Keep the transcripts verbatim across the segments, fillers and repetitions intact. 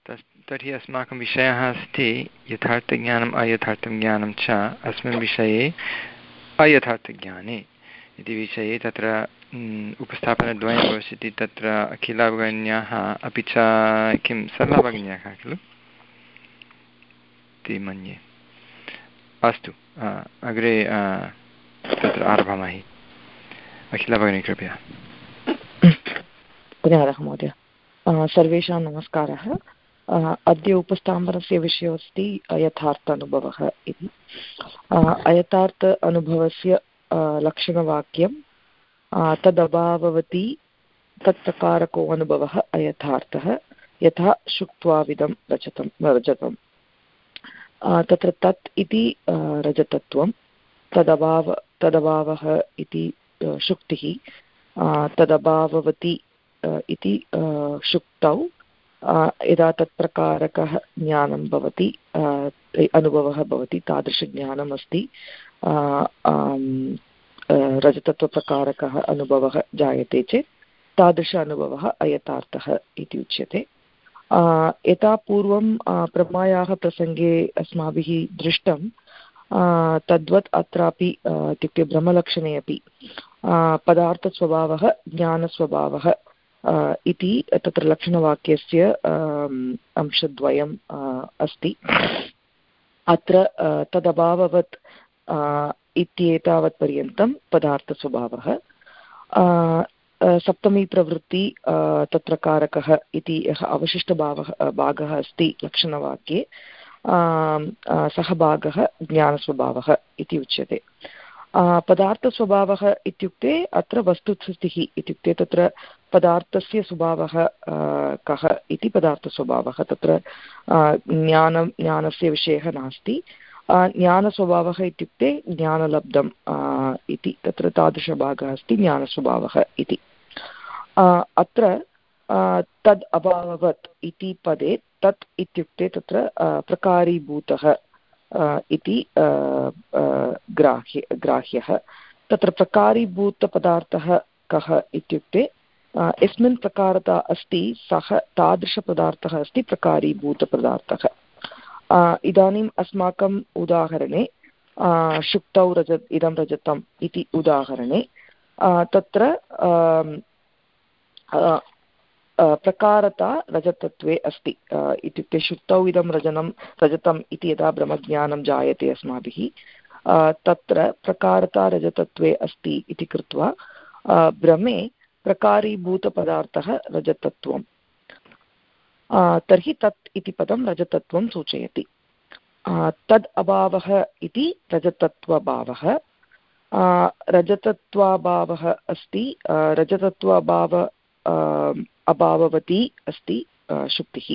तस् तर्हि अस्माकं विषयः अस्ति यथार्थज्ञानम् अयथार्थं ज्ञानं च अस्मिन् विषये अयथार्थज्ञाने इति विषये तत्र उपस्थापनद्वयं भविष्यति तत्र अखिलभगिन्याः अपि च किं सरलभगिन्याः खलु इति मन्ये। अस्तु अग्रे तत्र आरभामहे। अखिलभगिनी कृपया। धन्यवादः महोदय। सर्वेषां नमस्कारः। अद्य उपस्थापनस्य विषयोऽस्ति अयथार्थ अनुभवः इति। अयथार्थ अनुभवस्य लक्षणवाक्यं तदभाववति तत्प्रकारको अनुभवः अयथार्थः यथा शुक्त्वाविदं रजतं रजतं। तत्र तत् इति रजतत्वं, तदभाव तदभावः इति शुक्तिः, तदभाववति इति शुक्तौ यदा तत्प्रकारकः ज्ञानं भवति, अनुभवः भवति, तादृशज्ञानम् अस्ति रजतत्वप्रकारकः अनुभवः जायते चेत् तादृश अनुभवः अयथार्थः इति उच्यते। यथा पूर्वं प्रमायाः प्रसङ्गे अस्माभिः दृष्टं तद्वत् अत्रापि इत्युक्ते ब्रह्मलक्षणे अपि पदार्थस्वभावः ज्ञानस्वभावः इति तत्र लक्षणवाक्यस्य अंशद्वयम् अस्ति। अत्र तदभाववत् इत्येतावत्पर्यन्तं पदार्थस्वभावः, सप्तमी प्रवृत्ति तत्प्रकारकः इति यः अवशिष्टभावः भागः अस्ति लक्षणवाक्ये, सः भागः ज्ञानस्वभावः इति उच्यते। पदार्थस्वभावः इत्युक्ते अत्र वस्तुस्थितिः, इत्युक्ते तत्र पदार्थस्य स्वभावः कः इति पदार्थस्वभावः, तत्र ज्ञानं ज्ञानस्य विषयः नास्ति। ज्ञानस्वभावः इत्युक्ते ज्ञानलब्धम् इति तत्र तादृशभागः अस्ति ज्ञानस्वभावः इति। अत्र तद् अभाववत् इति पदे तत् इत्युक्ते तत्र प्रकारीभूतः इति ग्राह्य ग्राह्यः। तत्र प्रकारीभूतपदार्थः कः इत्युक्ते यस्मिन् प्रकारता अस्ति सः तादृशपदार्थः अस्ति प्रकारीभूतपदार्थः। इदानीम् अस्माकम् उदाहरणे शुक्तौ रजत इदं रजतम् इति उदाहरणे तत्र प्रकारता रजतत्वे अस्ति, इत्युक्ते शुक्तौ इदं रजनं रजतम् इति यदा ब्रह्मज्ञानं जायते अस्माभिः तत्र प्रकारता रजतत्वे अस्ति इति कृत्वा ब्रह्मे प्रकारीभूतपदार्थः रजतत्वं, तर्हि तत् इति पदं रजतत्वं सूचयति। तद् अभावः इति रजतत्वभावः। रजतत्वाभावः अस्ति, रजतत्वाभाव अभाववती अस्ति शुक्तिः।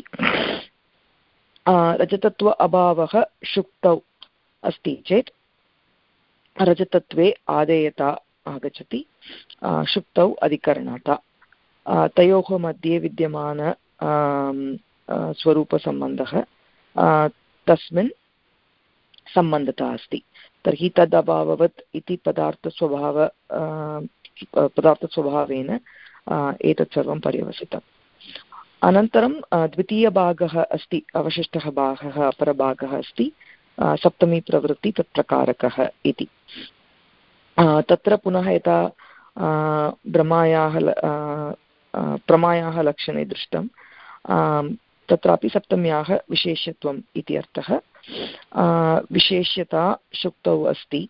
रजतत्व अभावः शुक्तौ अस्ति चेत् रजतत्वे आदेयता आगच्छति, शुक्तौ अधिकरणता। तयोः मध्ये विद्यमान स्वरूपसम्बन्धः तस्मिन् सम्बन्धता अस्ति। तर्हि तद् अभाववत् इति पदार्थस्वभाव पदार्थस्वभावेन एतत् सर्वं पर्यवसितम्। अनन्तरं द्वितीयभागः अस्ति, अवशिष्टः भागः अपरभागः अस्ति सप्तमी प्रवृत्ति तत्प्रकारकः इति। तत्र पुनः यथा ब्रह्मायाः प्रमायाः लक्षणे दृष्टं तत्रापि सप्तम्याः विशेष्यत्वम् इति अर्थः। विशेष्यता शुक्तौ अस्ति,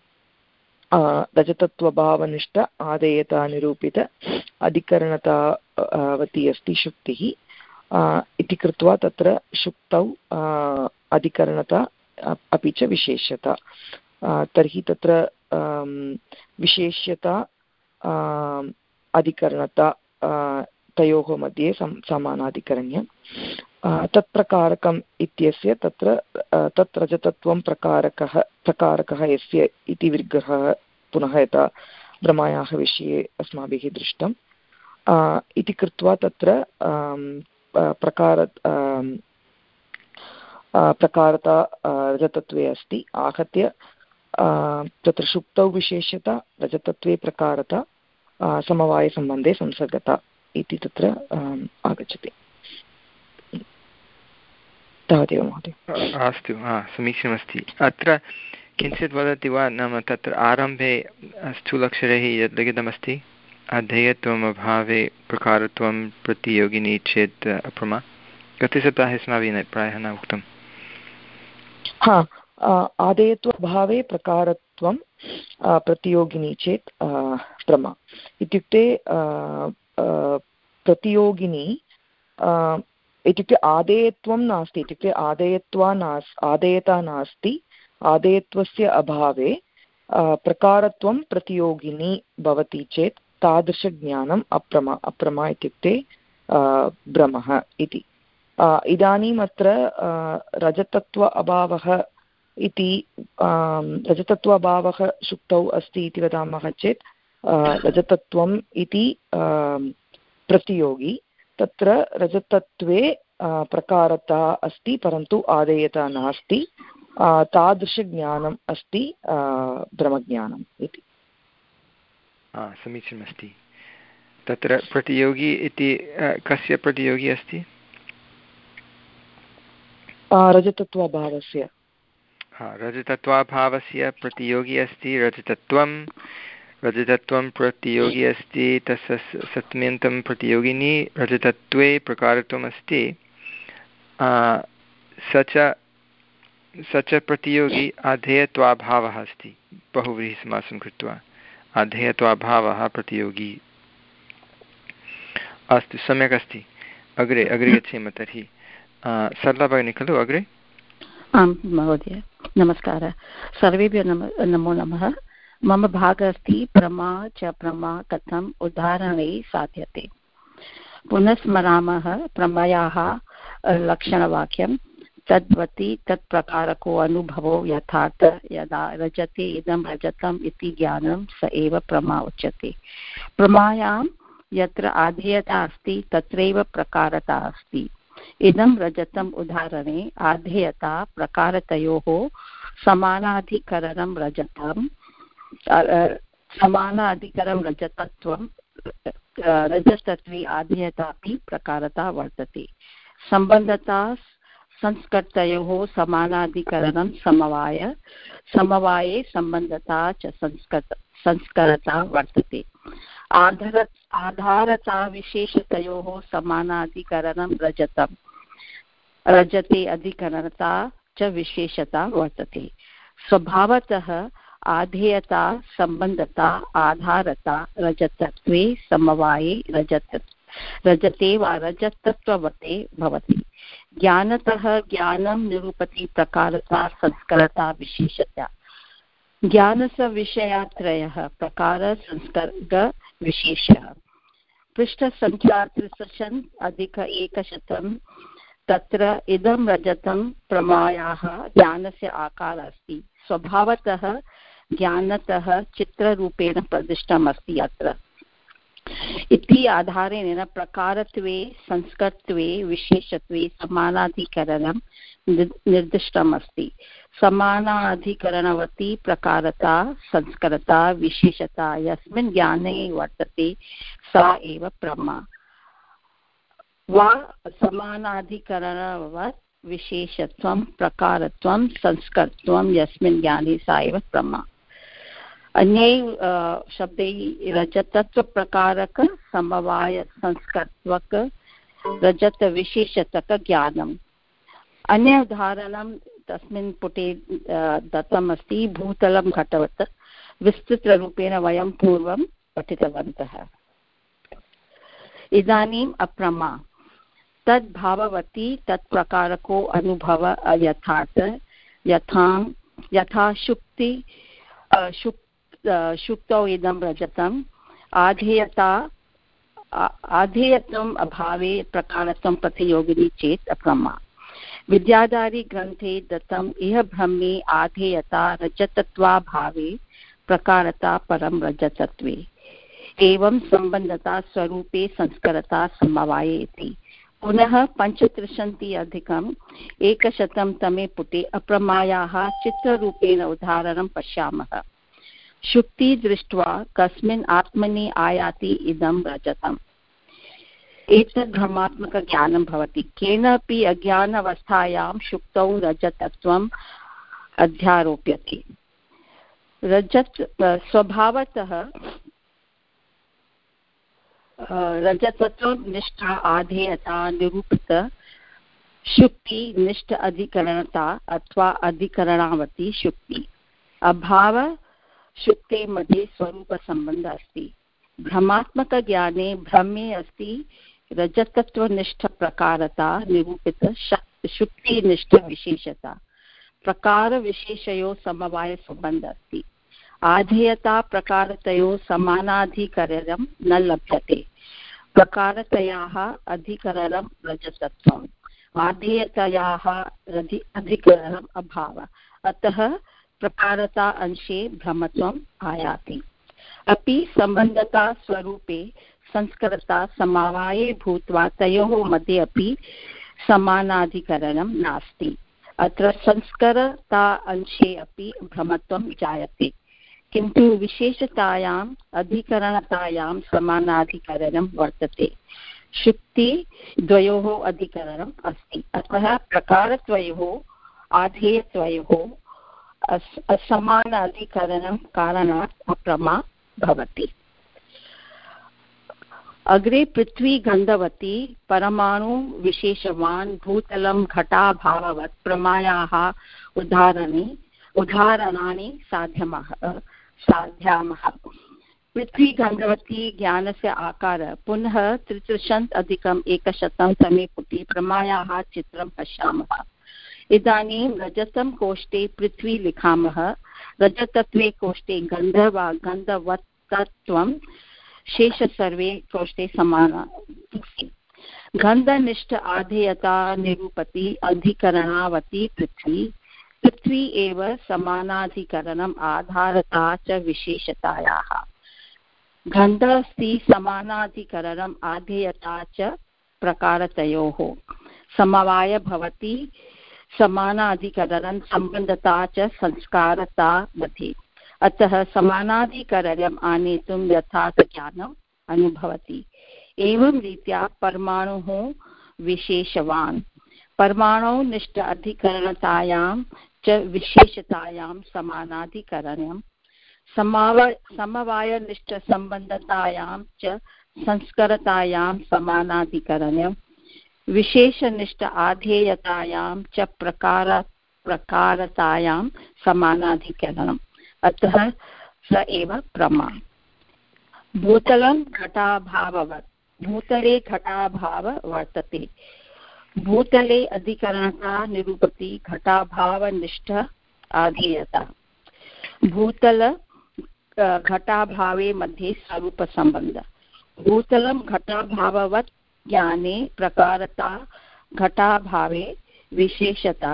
रजतत्वभावनिष्ठ आदेयता निरूपित अधिकरणतावती अस्ति शुक्तिः इति कृत्वा तत्र शुक्तौ अधिकरणता अपि च विशेष्यता। तर्हि तत्र विशेष्यता अधिकरणता तयोः मध्ये सम समानाधिकरण्यं। तत्प्रकारकम् इत्यस्य तत्र तत् रजतत्वं प्रकारकः प्रकारकः यस्य इति विग्रहः पुनः यथा ब्रह्मायाः विषये अस्माभिः दृष्टम् इति कृत्वा तत्र प्रकार प्रकारता रजतत्वे अस्ति। आहत्य तत्र शुक्तौ विशेष्यता, रजतत्वे प्रकारता, समवायसम्बन्धे संसर्गता इति तत्र आगच्छति। तावदेव महोदय। अस्तु, समीचीनमस्ति। अत्र किञ्चित् वदति वा, नाम तत्र आरम्भे स्थूलक्षरैः यद् लिखितमस्ति अधेयत्वम् अभावे प्रकारत्वं प्रतियोगिनी चेत् अप्रमा, कति सप्ताहे अस्माभिः प्रायः न उक्तम्? हा, आदेयत्वभावे प्रकारत्वं प्रतियोगिनी चेत् प्रमा इत्युक्ते प्रतियोगिनी इत्युक्ते आदेयत्वं नास्ति, इत्युक्ते आदेयत्वा नास् आदेयता नास्ति, आदेयत्वस्य अभावे प्रकारत्वं प्रतियोगिनी भवति चेत् तादृशज्ञानम् अप्रमा अप्रमा इत्युक्ते भ्रमः इति। इदानीम् अत्र रजतत्व अभावः इति रजतत्व अभावः सुक्तौ अस्ति इति वदामः चेत् रजतत्वम् इति प्रतियोगी, तत्र रजतत्वे प्रकारता अस्ति परन्तु आदेयता नास्ति, तादृशज्ञानम् अस्ति ब्रह्मज्ञानम् इति। समीचीनमस्ति। तत्र प्रतियोगी इति कस्य प्रतियोगी अस्ति? रजतत्वाभावस्य। हा, रजतत्वाभावस्य प्रतियोगी अस्ति रजतत्वं, रजतत्वं प्रतियोगी अस्ति तस्य सत्म्यन्तं प्रतियोगिनी रजतत्वे प्रकारत्वम् अस्ति, स च स च प्रतियोगी अधेयत्वाभावः अस्ति, बहुव्रीहिसमासं कृत्वा अधेयत्वाभावः प्रतियोगी। अस्तु, सम्यक् अस्ति। अग्रे अग्रे गच्छेम तर्हि। सरला भगिनी खलु अग्रे? आं महोदय, नमस्कारः सर्वेभ्यः। नम नमो नमः। मम भागः अस्ति प्रमा च प्रमा कथम् उदाहरणैः साध्यते। पुनः स्मरामः प्रमयाः लक्षणवाक्यं तद्वति तत्प्रकारको अनुभवो यथार्थ यदा रजते इदं रजतम् इति ज्ञानं स एव प्रमा उच्यते। प्रमायां यत्र आधेयता अस्ति तत्रैव प्रकारता अस्ति। इदं रजतम् उदाहरणे आधेयता प्रकारतयोः समानाधिकरणं रजतं समानाधिकरणं रजतत्वं रजतत्वे आधेयतापि प्रकारता वर्तते। सम्बन्धता संस्कृतयोः समानाधिकरणं समवाय समवाये सम्बन्धता च संस्कृत संस्करता वर्तते। आधार आधारता विशेषतयोः समानाधिकरणं रजतं रजते अधिकरणता च विशेषता वर्तते। स्वभावतः आधेयता सम्बन्धता आधारता रजतत्वे समवाये रजत रजते वा रजतत्ववते भवति। ज्ञानतः ज्ञानं निरूपति प्रकारता संस्करता विशेषता। ज्ञानस्य विषयात्रयः प्रकार संस्कर्ग विशेषः। पृष्ठसङ्ख्या त्रिशतं अधिक एकशतं। तत्र इदं रजतं प्रमायाः ज्ञानस्य आकारः अस्ति। स्वभावतः ज्ञानतः चित्ररूपेण प्रदिष्टमस्ति अत्र इति आधारेण प्रकारत्वे संस्कर्त्वे विशेषत्वे समानाधिकरणं निर्दिष्टमस्ति। समानाधिकरणवती प्रकारता संस्करता विशेषता यस्मिन् ज्ञाने वर्तते सा एव प्रमा वा समानाधिकरणवत् विशेषत्वं प्रकारत्वं संस्कर्त्वं यस्मिन् ज्ञाने सा एव प्रमा। अन्यै शब्दैः रजतत्वप्रकारक समवाय संस्कर्त्वक रजतविशेषतक ज्ञानम्। अन्य उदाहरणं तस्मिन् पुटे दत्तमस्ति। भूतलं घटवत् विस्तृतरूपेण वयं पूर्वं पठितवन्तः। इदानीम् अप्रमा तद्भाववती तत्प्रकारको अनुभव अयथार्थ यथा यथा शुक्ति शुक् शुक्तौ इदं रजतम् आधेयता आधेयत्वम् अभावे प्रकारत्वं प्रतियोगिनी चेत् अप्रमा। विद्याधारी ग्रन्थे दत्तम् इह ब्रह्मे आधेयता रजतत्वाभावे प्रकारता परं रजतत्वे एवं सम्बन्धता स्वरूपे संस्करता समवाये इति। पुनः पञ्चत्रिंशति अधिकम् एकशतं तमे पुटे अप्रमायाः चित्ररूपेण उदाहरणं पश्यामः। शुक्ति दृष्ट्वा कस्मिन् आत्मनि आयाति इदं रजतम्। एतद् भ्रमात्मकज्ञानं भवति। केनापि अज्ञानावस्थायां शुक्तौ रजतत्वम् अध्यारोप्यते। रजत स्वभावतः रजतत्वं निष्ठा आधेयता निरूपित शुक्ति निष्ठ अधिकरणता अथवा अधिकरणावती शुक्ति अभाव शुक्ते मध्ये स्वरूपसम्बन्धः अस्ति। भ्रमात्मकज्ञाने भ्रमे अस्ति रजतत्वनिष्ठप्रकारता निरूपित शुक्तिनिष्ठविशेषता प्रकारविशेषयोः समवायसम्बन्धः अस्ति। आधेयता प्रकारतयोः समानाधिकरणं न लभ्यते। प्रकारतयाः अधिकरणं रजतत्वम्, आधेयतयाः अधिकरणम् अभावः, अतः प्रकारता अंशे भ्रमत्वम् आयाति। अपि सम्बन्धता स्वरूपे संस्कृता समवाये भूत्वा तयोः मध्ये अपि समानाधिकरणं नास्ति। अत्र संस्करता अंशे अपि भ्रमत्वं जायते, किन्तु विशेषतायाम् अधिकरणतायां समानाधिकरणं वर्तते। शुक्ति द्वयोः अधिकरणम् अस्ति, अतः प्रकारद्वयोः आधेयद्वयोः असमानाधिकरणं कारणात् अप्रमा भवति। अग्रे पृथ्वी गन्धवती परमाणु विशेषवान् भूतलं घटाभाववत् प्रमायाः उदाहरणे उदाहरणानि साध्यमः साध्यामः। पृथ्वी गन्धवती ज्ञानस्य आकार पुनः त्रित्रिंशत् अधिकम् एकशतं तमे पुटे प्रमायाः चित्रं पश्यामः। इदानीं रजतं कोष्ठे पृथ्वी लिखामः। रजतत्वे कोष्ठे गन्ध वा गन्धवत्तत्वं शेष सर्वे कोष्ठे समाना। गन्धनिष्ठ आधेयता निरूपति अधिकरणावती पृथ्वी। पृथ्वी एव समानाधिकरणम् आधारता च विशेषतायाः। गन्धस्ति समानाधिकरणम् आधेयता च प्रकारतयोः समवाय भवति। समानाधिकरणं सम्बन्धता च संस्कारता मध्ये, अतः समानाधिकरणम् आनेतुं यथार्थज्ञानम् अनुभवति। एवं रीत्या परमाणुः विशेषवान् परमाणु निष्ठ अधिकरणतायां च विशेषतायां समानाधिकरणं समवाय समवायनिष्ठ सम्बन्धतायां च संस्करतायां समानाधिकरणं विशेषनिष्ठ आधेयतायां च प्रकार प्रकारतायां समानाधिकरणम्, अतः स एव प्रमा। भूतलं घटाभाववत् भूतले घटाभाव वर्तते। भूतले अधिकरणता निरूपति घटाभावनिष्ठ आधेयता। भूतल घटाभावे मध्ये स्वरूपसम्बन्ध। भूतलं घटाभाववत् ज्ञाने प्रकारता घटाभावे विशेषता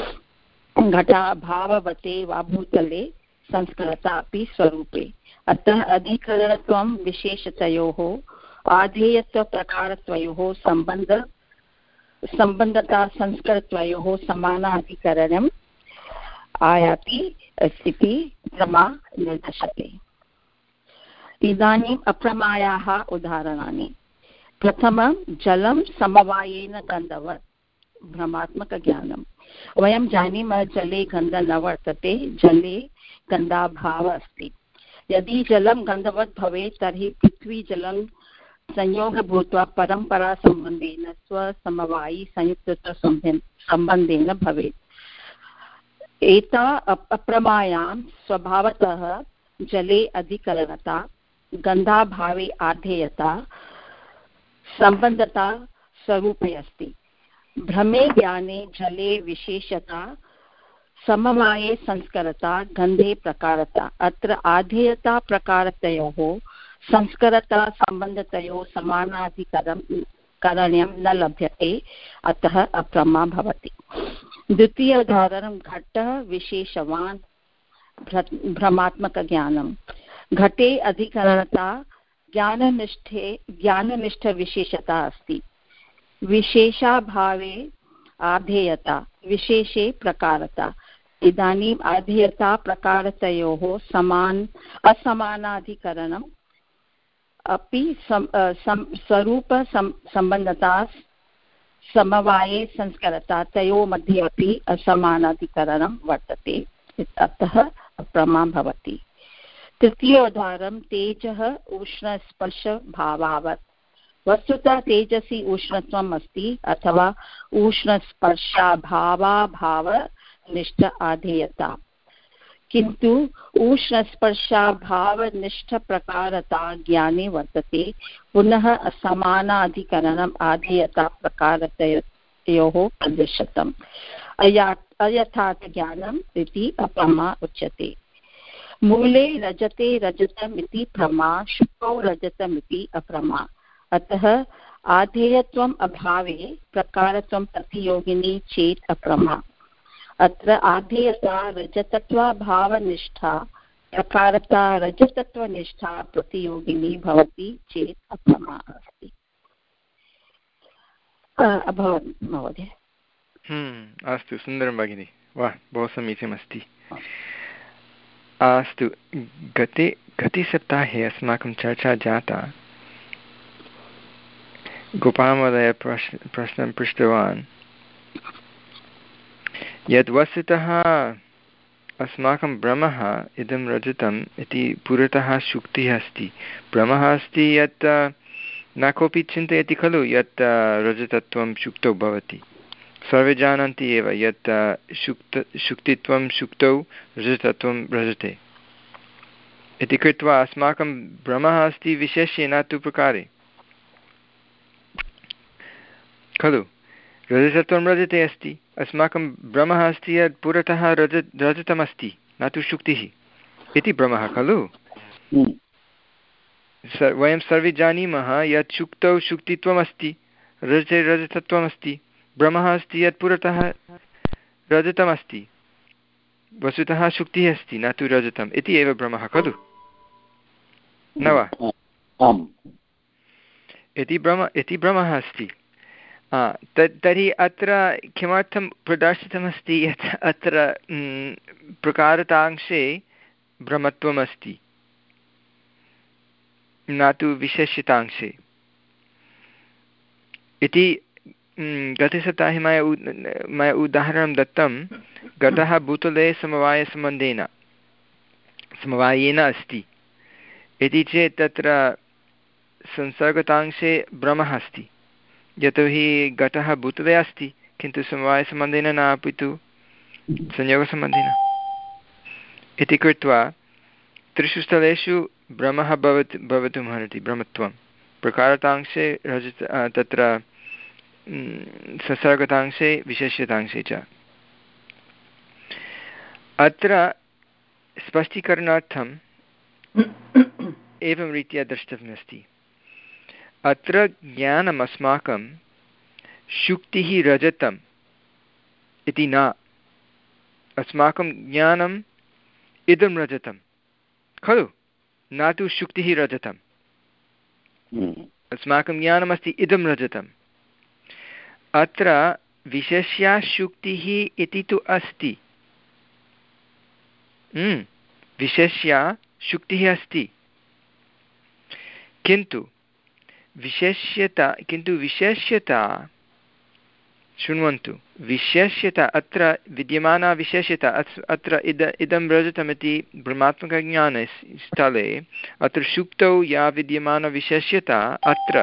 घटाभाववते वा भूतले संस्कृता अपि स्वरूपे, अतः अधिकरणत्वं विशेषतयोः आधेयत्वप्रकारत्वयोः सम्बन्ध सम्बन्धता संस्कृतयोः समानाधिकरणम् आयाति इति प्रमा निर्दिशते। इदानीम् अप्रमायाः उदाहरणानि। प्रथमं जलं समवायेन गन्धवत् भ्रमात्मकज्ञानं। वयं जानीमः जले गन्धः न वर्तते, जले गन्धाभावः अस्ति। यदि जलं गन्धवत् भवेत् तर्हि पृथ्वी जलं संयोग भूत्वा परम्परासम्बन्धेन स्वसमवायी संयुक्तत्वसम्बन्धेन भवेत्। एता अप्रमायां स्वभावतः जले अधिकरणता, गन्धाभावे आधेयता, सम्बन्धता स्वरूपे अस्ति। भ्रमे ज्ञाने जले विशेषता, समवाये संस्करता, गन्धे प्रकारता। अत्र आधेयता प्रकारतयोः संस्करता सम्बन्धतयोः समानाधिकरणं करणीयं न लभ्यते, अतः अप्रमा भवति। द्वितीय उदाहरणं घटः विशेषवान् भ्रमात्मकज्ञानं। घटे अधिकरणता ज्ञाननिष्ठे ज्ञाननिष्ठविशेषता अस्ति। विशेषाभावे आधेयता, विशेषे प्रकारता। इदानीम् आधेयता प्रकारतयोः समान असमानाधिकरणम् अपि स्वरूपसम्बन्धता समवाये संस्करता तयोः मध्ये अपि असमानाधिकरणं वर्तते, अतः अप्रमा भवति। तृतीयोदाहरणं तेजः उष्णस्पर्शभावावत्। वस्तुतः तेजसि उष्णत्वम् अस्ति अथवा उष्णस्पर्शाभावाभावनिष्ठ आधेयता, किन्तु उष्णस्पर्शाभावनिष्ठप्रकारता ज्ञाने वर्तते। पुनः असमानाधिकरणम् आधेयता प्रकारतयोः प्रदर्शितम्। अयथार्थज्ञानम् इति अप्रमा उच्यते। मूले रजते रजतम् इति प्रमा, शुकौ रजतम् इति अप्रमा। अतः आधेयत्वम् अभावे प्रकारत्वं प्रतियोगिनी चेत् अप्रमा। अत्र आधेयता रजतत्वाभावनिष्ठा, प्रकारता रजतत्वनिष्ठा प्रतियोगिनी भवति चेत् अप्रमा अस्ति। अभवत् महोदय। अस्तु, सुन्दरं भगिनि, वाह, बहु समीचीनमस्ति। अस्तु, गते गतसप्ताहे अस्माकं चर्चा जाता। गोपालमहोदय प्रश्न प्रश्नं पृष्टवान् यद् वस्तुतः अस्माकं भ्रमः इदं रजतम् इति पुरतः शुक्तिः अस्ति। भ्रमः अस्ति यत् न कोऽपि चिन्तयति खलु यत् रजतत्वं शुक्तौ भवति। सर्वे जानन्ति एव यत् शुक्त शुक्तित्वं शुक्तौ, रजतत्वं रजते इति कृत्वा अस्माकं भ्रमः अस्ति विशेष्ये, न तु प्रकारे खलु। रजतत्वं रजते अस्ति, अस्माकं भ्रमः अस्ति यत् पुरतः रज रजतमस्ति, न तु शुक्तिः इति भ्रमः खलु। स वयं सर्वे जानीमः यत् शुक्तौ शुक्तित्वमस्ति, रजते रजतत्वमस्ति। भ्रमः अस्ति यत् पुरतः रजतमस्ति, वस्तुतः शुक्तिः अस्ति, न तु रजतम् इति एव भ्रमः खलु, न वा? इति भ्रम इति भ्रमः अस्ति। तत् तर्हि अत्र किमर्थं प्रदर्शितमस्ति यत् अत्र प्रकारतांशे भ्रमत्वमस्ति, न तु विशेष्यतांशे इति। गतसप्ताहे मया मया उदाहरणं दत्तं। घटः भूतले समवायसम्बन्धेन समवायेन अस्ति इति चेत् तत्र संसर्गतांशे भ्रमः अस्ति, यतोहि घटः भूतले अस्ति किन्तु समवायसम्बन्धेन न, अपि तु संयोगसम्बन्धेन इति कृत्वा त्रिषु स्थलेषु भ्रमः भवति भवितुमर्हति, भ्रमत्वं प्रकारतांशे रजत तत्र संसर्गतांशे विशेष्यतांशे च। अत्र स्पष्टीकरणार्थम् एवं रीत्या द्रष्टव्यमस्ति। अत्र ज्ञानम् अस्माकं शुक्तिः रजतम् इति न, अस्माकं ज्ञानम् इदं रजतं खलु, न तु शुक्तिः रजतम्। अस्माकं ज्ञानमस्ति इदं रजतम्। अत्र विशेष्या शुक्तिः इति तु अस्ति, विशेष्या शुक्तिः अस्ति, किन्तु विशेष्यता किन्तु विशेष्यता शृण्वन्तु, विशेष्यता अत्र विद्यमाना विशेष्यता अत्र इद इदं रजतमिति भ्रमात्मकज्ञाने स्थले अत्र शुक्तौ या विद्यमानविशेष्यता अत्र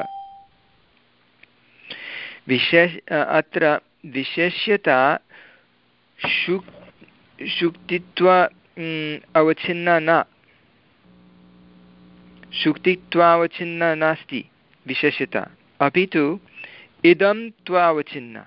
विशेष अत्र विशेष्यता शुक् शुक्तित्व अवच्छिन्ना न, शुक्तित्वावच्छिन्ना नास्ति विशेष्यता, अपि तु इदं त्वावच्छिन्ना।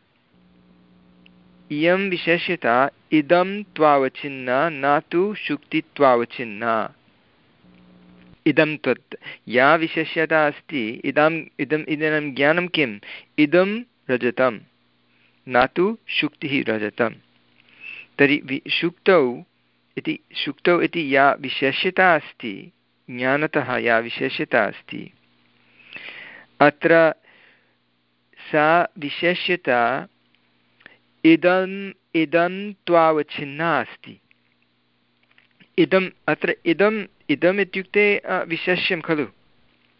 इयं विशेष्यता इदं त्वावच्छिन्ना, न तु शुक्तित्वावच्छिन्ना। इदं तत् या विशेष्यता अस्ति, इदम् इदम् इदं ज्ञानं किम्, इदं रजतं, न तु शुक्तिः रजतं। तर्हि वि शुक्तौ इति शुक्तौ इति या विशेष्यता अस्ति, ज्ञानतः या विशेष्यता अस्ति, अत्र सा विशेष्यता इदम् इदं त्वावच्छिन्ना अस्ति। इदम् अत्र इदम् इदम् इत्युक्ते विशेष्यं खलु,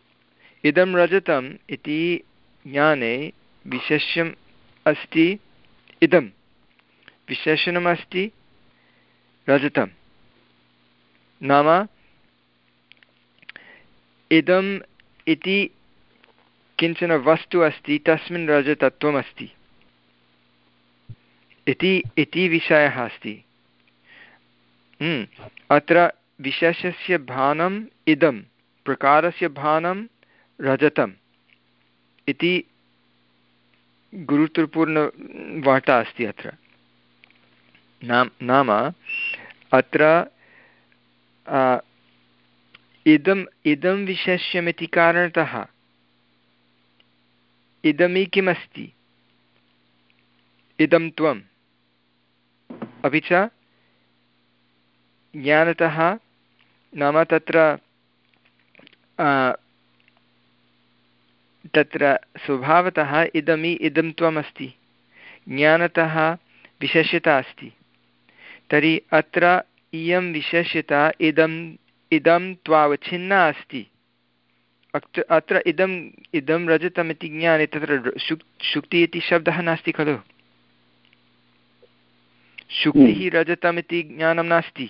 इदं रजतम् इति ज्ञाने विशेष्यम् अस्ति इदं विशेषणमस्ति रजतं नाम इदम् इति किञ्चन वस्तु अस्ति तस्मिन् रजतत्वमस्ति इति इति विषयः अस्ति। अत्र विशेषस्य भानम् इदं प्रकारस्य भानं रजतम् इति गुरुत्वपूर्णवार्ता अस्ति अत्र। नाम नाम अत्र इदम् इदं विशेष्यमिति कारणतः इदमी किमस्ति इदं त्वम् अपि च ज्ञानतः नाम तत्र तत्र स्वभावतः इदमी इदं त्वमस्ति ज्ञानतः विशेष्यता अस्ति। तर्हि अत्र इयं विशेष्यता इदम् इदं त्वावच्छिन्ना अस्ति। अत्र इदम् इदं रजतमिति ज्ञाने तत्र शुक् शुक्ति इति शब्दः नास्ति खलु। शुक्तिः रजतमिति ज्ञानं नास्ति।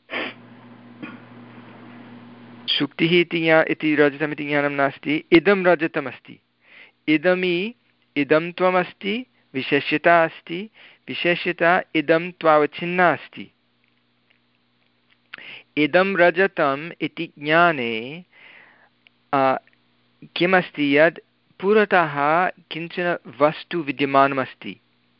शुक्तिः इति ज्ञा इति रजतमिति ज्ञानं नास्ति। इदं रजतमस्ति। इदमी इदं त्वमस्ति विशेष्यता अस्ति। विशेष्यता इदं त्वावच्छिन्ना अस्ति। इदं रजतम् इति ज्ञाने किमस्ति यद् पुरतः किञ्चन वस्तु विद्यमानमस्ति।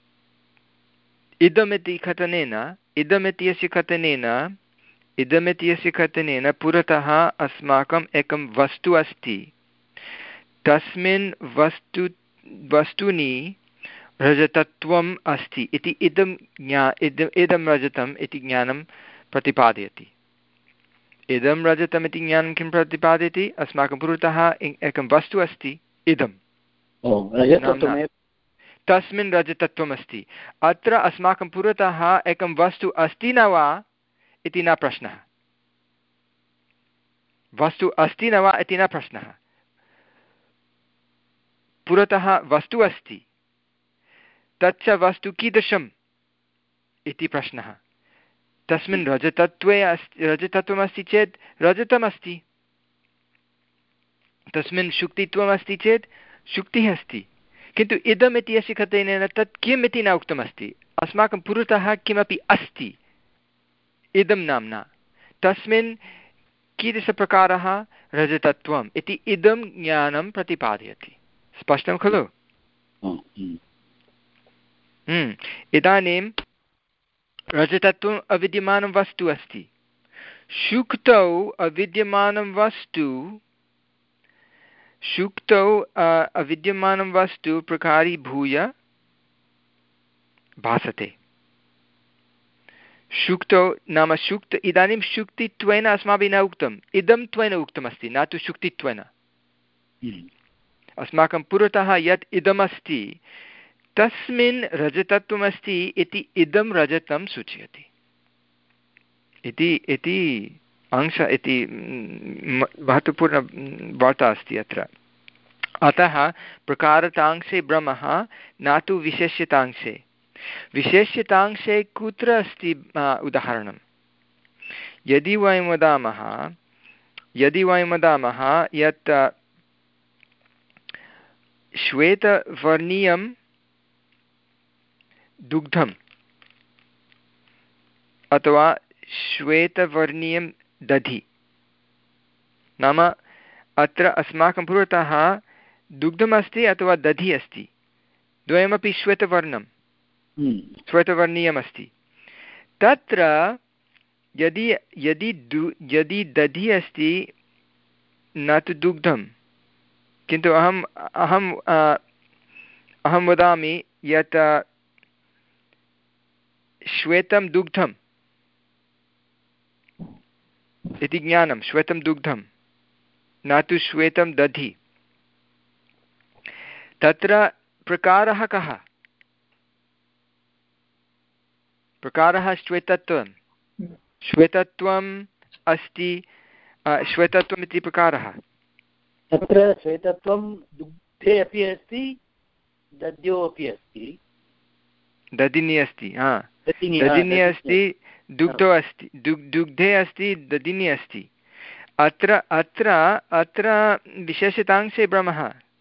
इदमिति कथनेन इदमित्यस्य कथनेन इदमित्यस्य कथनेन पुरतः अस्माकम् एकं वस्तु अस्ति। तस्मिन् वस्तु वस्तुनि रजतत्वम् अस्ति इति इदं ज्ञा इदम् इदं रजतम् इति ज्ञानं प्रतिपादयति। इदं रजतम् इति ज्ञानं किं प्रतिपादयति अस्माकं पुरतः एकं वस्तु अस्ति इदं तस्मिन् रजतत्वम् अस्ति। अत्र अस्माकं पुरतः एकं वस्तु अस्ति न वा इति न प्रश्नः। वस्तु अस्ति न वा इति न प्रश्नः। पुरतः वस्तु अस्ति तच्च वस्तु कीदृशम् इति प्रश्नः। तस्मिन् रजतत्वे अस्ति रजतत्वमस्ति चेत् रजतमस्ति। तस्मिन् शुक्तित्वमस्ति चेत् शुक्तिः अस्ति। किन्तु इदम् इति अस्य कथनेन तत् किम् इति न उक्तमस्ति। अस्माकं पुरतः किमपि अस्ति इदं नाम्ना। तस्मिन् कीदृशप्रकारः रजतत्वम् इति इदं ज्ञानं प्रतिपादयति। स्पष्टं खलु? इदानीं रजतत्वम् अविद्यमानं वस्तु अस्ति। शुक्तौ अविद्यमानं वस्तु शुक्तौ अविद्यमानं वस्तु प्रकारीभूय भासते। शुक्तौ नाम शुक्त इदानीं शुक्तित्वेन अस्माभिः न उक्तम् इदं त्वेन उक्तमस्ति न तु शुक्तित्वेन। अस्माकं पुरतः यत् इदमस्ति तस्मिन् रजतत्वमस्ति इति इदं रजतं सूचयति इति इति अंश इति महत्वपूर्णवार्ता अस्ति अत्र। अतः प्रकारतांशे भ्रमः न तु विशेष्यतांशे। विशेष्यतांशे कुत्र अस्ति उदाहरणं? यदि वयं वदामः यदि वयं वदामः यत् श्वेतवर्णीयं दुग्धम् अथवा श्वेतवर्णीयं दधि, नाम अत्र अस्माकं पुरतः दुग्धमस्ति अथवा दधि अस्ति, द्वयमपि श्वेतवर्णं श्वेतवर्णीयमस्ति। तत्र यदि यदि दु यदि दधि अस्ति न तु दुग्धं, किन्तु अहम् अहम् अहं वदामि यत् श्वेतं दुग्धम् इति ज्ञानं, श्वेतं दुग्धं न तु श्वेतं दधि। तत्र प्रकारः कः? प्रकारः श्वेतत्वं। श्वेतत्वम् अस्ति, श्वेतत्वम् इति प्रकारः। तत्र श्वेतत्वं दुग्धे अपि अस्ति, दद्यो अपि अस्ति, दधिनी अस्ति, हा दधिनी अस्ति, दुग्धो अस्ति, दुग् दुग्धे अस्ति, दधिनी अस्ति। अत्र अत्र अत्र विशेषतांशे भ्रमः,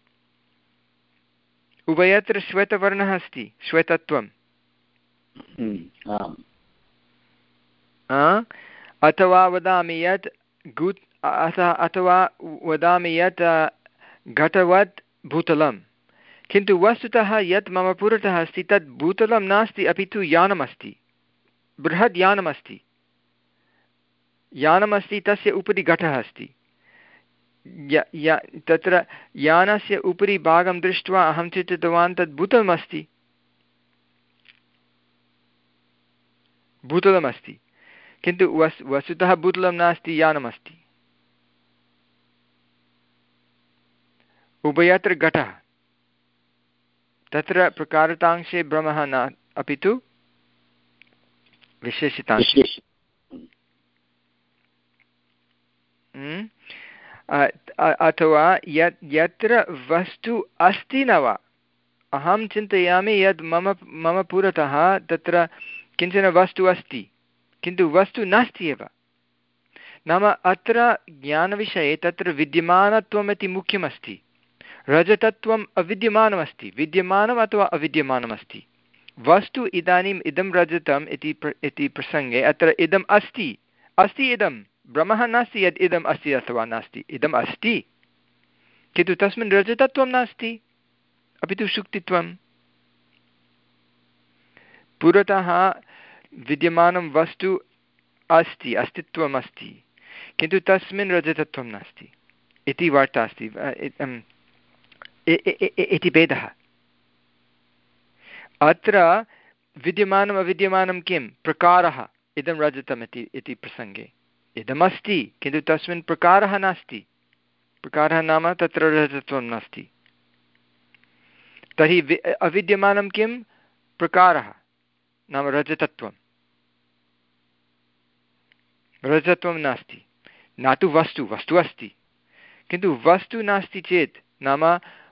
उभयत्र श्वेतवर्णः अस्ति, श्वेतत्वं। अथवा वदामि यत् गुत् अथवा वदामि यत् घटवत् भूतलं, किन्तु वस्तुतः यत् मम पुरतः अस्ति तत् भूतलं नास्ति, अपि तु यानमस्ति, बृहद् यानमस्ति, यानमस्ति तस्य उपरि घटः अस्ति। य य तत्र यानस्य उपरि भागं दृष्ट्वा अहं चिन्तितवान् तद् भूतलमस्ति, भूतलमस्ति, किन्तु वस् वस्तुतः भूतलं नास्ति, यानमस्ति। उभयत्र घटः, तत्र प्रकारतांशे भ्रमः न, अपि तु विशेषितांशे। अथवा यत् यत्र वस्तु अस्ति न वा, अहं चिन्तयामि यत् मम मम पुरतः तत्र किञ्चन वस्तु अस्ति, किन्तु वस्तु नास्ति एव। नाम अत्र ज्ञानविषये तत्र विद्यमानत्वम् इति मुख्यमस्ति। रजतत्वम् अविद्यमानमस्ति, विद्यमानम् अथवा अविद्यमानमस्ति। वस्तु इदानीम् इदं रजतम् इति प्र इति प्रसङ्गे अत्र इदम् अस्ति, अस्ति इदं, भ्रमः नास्ति यद् इदम् अस्ति अथवा नास्ति, इदम् अस्ति, किन्तु तस्मिन् रजतत्वं नास्ति, अपि तु शुक्तित्वं। पुरतः विद्यमानं वस्तु अस्ति, अस्तित्वम् अस्ति, किन्तु तस्मिन् रजतत्वं नास्ति इति वार्ता अस्ति, इति भेदः। अत्र विद्यमानम् अविद्यमानं किं प्रकारः, इदं रजतम् इति इति प्रसङ्गे इदमस्ति, किन्तु तस्मिन् प्रकारः नास्ति। प्रकारः नाम तत्र रजतत्वं नास्ति। तर्हि वि अविद्यमानं किं प्रकारः नाम रजतत्वं, रजतत्वं नास्ति, न तु वस्तु, वस्तु अस्ति, किन्तु वस्तु नास्ति चेत् नाम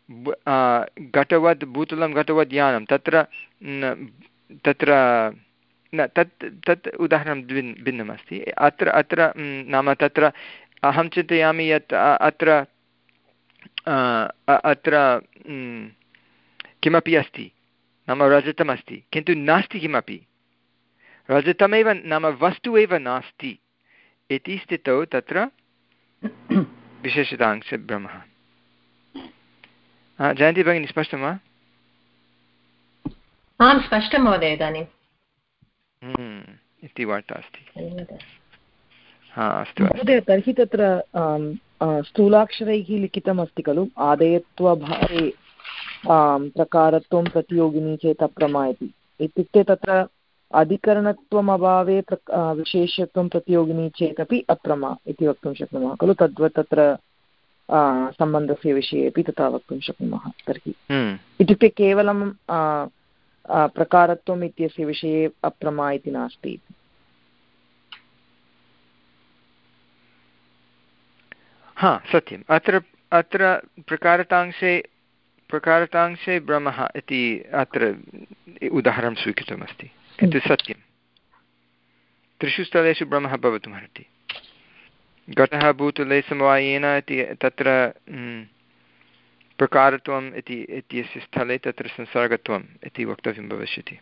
घटवद् भूतलं घटवद् यानं, तत्र तत्र न तत् तत् उदाहरणं भिन् भिन्नमस्ति। अत्र अत्र नाम तत्र अहं चिन्तयामि यत् अत्र अत्र किमपि अस्ति, नाम रजतमस्ति, किन्तु नास्ति किमपि, रजतमेव नाम वस्तु एव नास्ति इति स्थितौ तत्र विशेषतांशभ्रमः। जयन्ती भगिनी, स्पष्टं वा? आं स्पष्टं महोदय इदानीम् इति वार्ता अस्ति। हा अस्तु महोदय, तर्हि तत्र स्थूलाक्षरैः लिखितमस्ति खलु आदेयत्वभावे प्रकारत्वं प्रतियोगिनी चेत् अप्रमा इति, इत्युक्ते तत्र अधिकरणत्वम् अभावे विशेषत्वं प्रतियोगिनी चेत् अपि अप्रमा इति वक्तुं शक्नुमः खलु। तद्वत् तत्र सम्बन्धस्य विषये अपि तथा वक्तुं शक्नुमः। तर्हि इत्युक्ते केवलं प्रकारत्वम् इत्यस्य विषये अप्रमा इति नास्ति। हा सत्यम्। अत्र अत्र प्रकारतांशे प्रकारतांशे भ्रमः इति अत्र उदाहरणं स्वीकृतमस्ति, किन्तु सत्यं त्रिषु स्थलेषु भ्रमः भवितुमर्हति। घटः भूतले समवायेन इति तत्र प्रकारत्वम् इति इत्यस्य स्थले तत्र संसर्गत्वम् इति वक्तव्यं भविष्यति।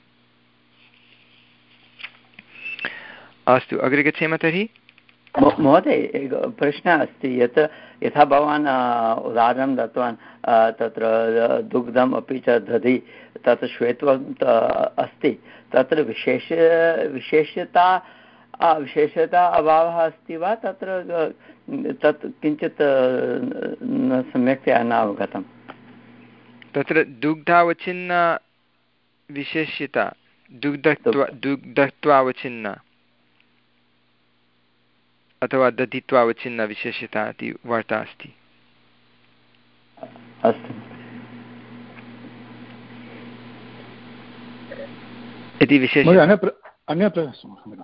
अस्तु, अग्रे गच्छेम तर्हि। महोदय, प्रश्नः अस्ति यत् यथा भवान् उदाहरणं दत्तवान् तत्र दुग्धम् अपि च दधि तत् श्वेतत्वम् अस्ति, तत्र विशेष विशेषता विशेषता अभावः अस्ति वा? तत्र तत् किञ्चित् सम्यक्तया न अवगतम्। तत्र दुग्धावच्छिन्ना विशेष्यता, दुग्धत्वा दुग्धत्वावच्छिन्ना अथवा दधित्वावच्छिन्ना विशेष्यता इति वार्ता अस्ति। अस्तु इति विशेषः। अन्य प्रश्नः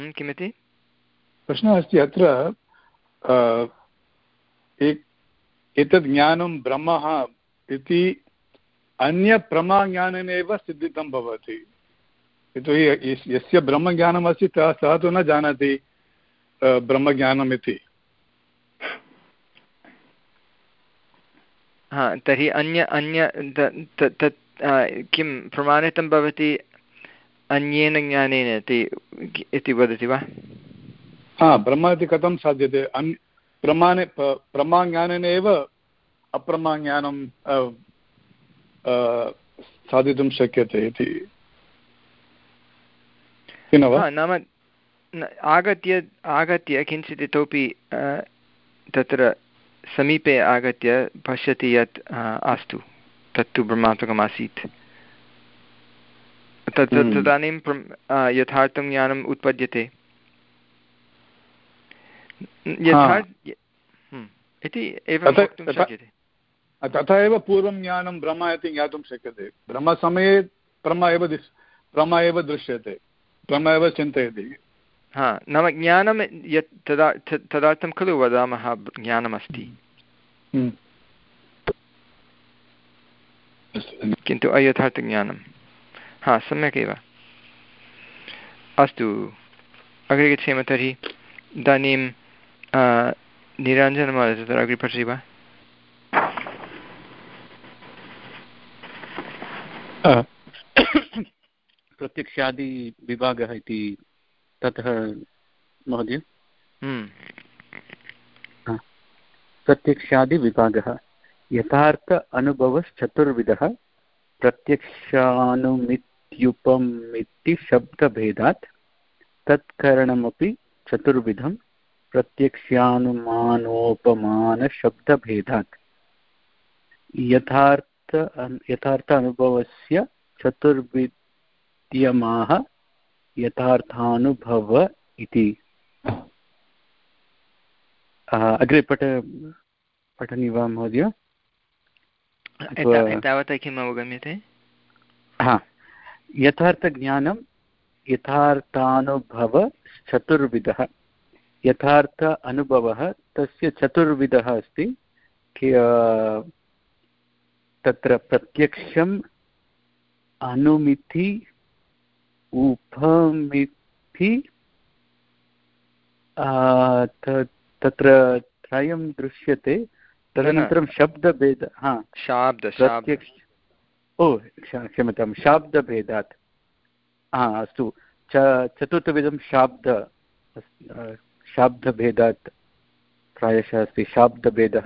किमिति प्रश्नः अस्ति अत्र एक एतद् ज्ञानं ब्रह्मः इति अन्यप्रमाज्ञानेनैव सिद्धितं भवति। यतोहि यस्य ब्रह्मज्ञानमस्ति सः तु न जानाति ब्रह्मज्ञानम् इति। हा तर्हि अन्य अन्य तत् किं प्रमाणितं भवति अन्येन ज्ञानेन इति वदति वा? हा ब्रह्म इति कथं साध्यते? अन् प्रमाणे प्रमाज्ञानेन एव अप्रमाज्ञानं साधितुं शक्यते इति नाम आगत्य आगत्य किञ्चित् इतोपि तत्र समीपे आगत्य पश्यति यत् अस्तु तत्तु ब्रह्मात्मकमासीत्, तत् तदानीं यथार्थं ज्ञानम् उत्पद्यते इति एव वक्तुं शक्यते। तथा एव पूर्वं ज्ञानं ब्रह्म इति ज्ञातुं शक्यते। ब्रह्मसमये ब्रह्म एव ब्रह्म एव दृश्यते, ब्रह्म एव चिन्तयति। हा नाम ज्ञानं यत् तदा तदर्थं खलु वदामः ज्ञानमस्ति, किन्तु अयथार्थज्ञानं। हा सम्यक् एव। अस्तु अग्रे गच्छेम तर्हि। इदानीं निरञ्जनमहोदय तत्र अग्रे पठति वा? प्रत्यक्षादिविभागः इति ततः महोदय प्रत्यक्षादिविभागः यथार्थ अनुभवश्चतुर्विधः प्रत्यक्षानुमित्युपमिति शब्दभेदात् तत्करणमपि चतुर्विधं प्रत्यक्षानुमानोपमानशब्दभेदात् यथार्थ यथार्थ अनुभवस्य चतुर्विद्यमाः यथार्थानुभव इति। अग्रे पठ पठनीय वा महोदय? एतावता किम् अवगम्यते? हा यथार्थज्ञानं यथार्थानुभव चतुर्विधः। यथार्थ अनुभवः तस्य चतुर्विधः अस्ति। तत्र प्रत्यक्षम् अनुमिति उपमिति तत्र त्रयं दृश्यते। तदनन्तरं शब्दभेद हा शाब्द प्रत्यक्ष ओ क्षम्यतां शाब्दभेदात् हा अस्तु च चतुर्थविधं शाब्द शाब्दभेदात् प्रायशः अस्ति। शाब्दभेदः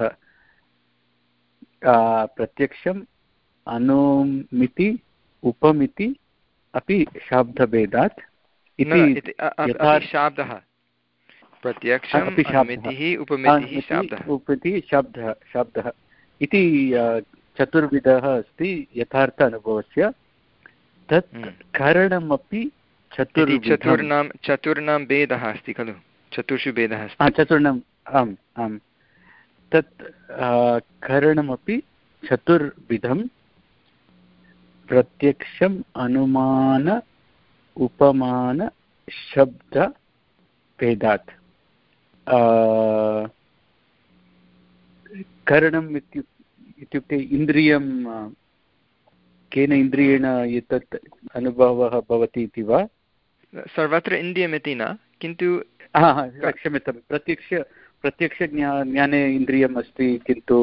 प्रत्यक्षम् अनुमिति उपमिति अपि शाब्दभेदात् इति शाब्दः प्रत्यक्षम् अनुमितिः उपमितिः शाब्दः उपमितिः शाब्दः शाब्दः इति चतुर्विधः अस्ति यथार्थ अनुभवस्य। तत् कारणमपि चतुर्णां चतुर्णां भेदः अस्ति खलु, चतुर्षु भेदः अस्ति। चतुर्णाम् आम् आम् तत् कारणमपि चतुर्विधं प्रत्यक्षम् अनुमान उपमान शब्दभेदात्। करणम् इत्युक्ते इन्द्रियं केन इन्द्रियेण एतत् अनुभवः भवति इति वा? सर्वत्र इन्द्रियमिति न, किन्तु क्षम्यतां प्रत्यक्ष प्रत्यक्षज्ञा ज्ञाने इन्द्रियम् अस्ति, किन्तु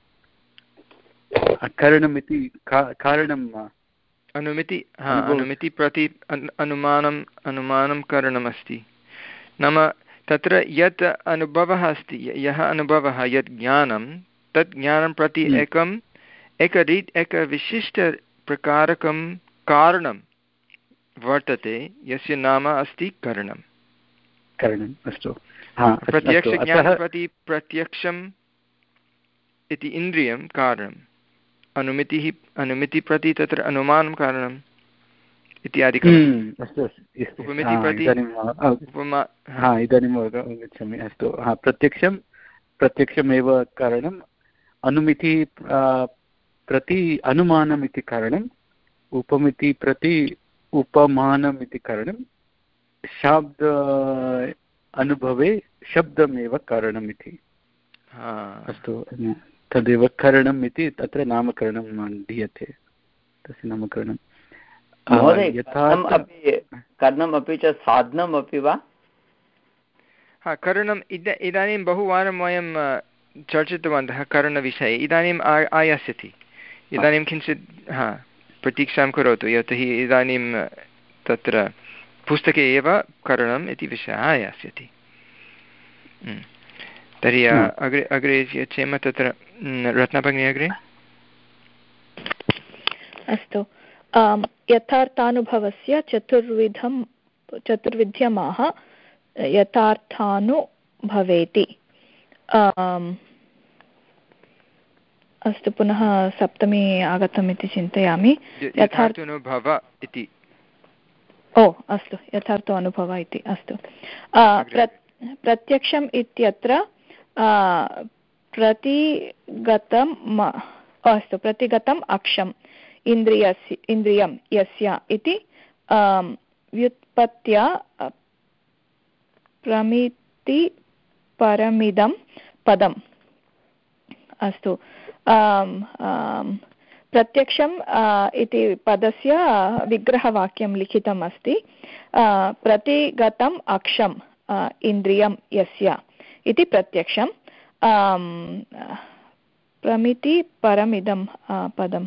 करणमिति कारणम् अनुमिति हा अनुमिति प्रति अनुमानम् अनुमानं करणमस्ति। नाम तत्र यत् अनुभवः अस्ति, यः अनुभवः यत् ज्ञानं तत् ज्ञानं प्रति एकम् एकरीत् एकविशिष्टप्रकारकं कारणं वर्तते यस्य नाम अस्ति करणं। करणम् अस्तु। प्रत्यक्षज्ञानं प्रति प्रत्यक्षम् इति इन्द्रियं कारणम्, अनुमितिः अनुमिति प्रति तत्र अनुमानं कारणम् इत्यादिकम्। उपमिति प्रति उपमा इदानीम् अवगच्छामि। अस्तु हा प्रत्यक्षं प्रत्यक्षमेव कारणम्, अनुमिति प्रति अनुमानम् इति कारणम्, उपमिति प्रति उपमानम् इति कारणं, शाब्द अनुभवे शब्दमेव कारणम् इति। अस्तु तदेव करणम् इति तत्र नामकरणं दीयते, तस्य नामकरणं करणम् अपि च साधनम् अपि वा? हा, करणम् इद इदानीं बहुवारं वयं चर्चितवन्तः करणविषये, इदानीम् आ आयास्यति। इदानीं किञ्चित् हा प्रतीक्षां करोतु, यतोहि इदानीं तत्र पुस्तके एव करणम् इति विषयः आयास्यति। तर्हि अग्रे अग्रे यच्छेम तत्र रत्नभगिनी अग्रे। अस्तु, यथार्थानुभवस्य चतुर्विधं चतुर्विध्यमाह यथार्थानुभवेति। अस्तु, पुनः सप्तमी आगतम् इति चिन्तयामि। यथार्थानुभव इति, ओ अस्तु, यथार्थो अनुभव इति। अस्तु, प्रत्यक्षम् इत्यत्र प्रतिगतं अस्तु प्रतिगतम् अक्षम् इन्द्रियस्य इन्द्रियं यस्य इति व्युत्पत्त्या प्रमितिपरमिदं पदम्। अस्तु, प्रत्यक्षम् इति पदस्य विग्रहवाक्यं लिखितम् अस्ति। प्रतिगतम् अक्षम् इन्द्रियं यस्य इति प्रत्यक्षं, प्रमितिपरमिदं पदं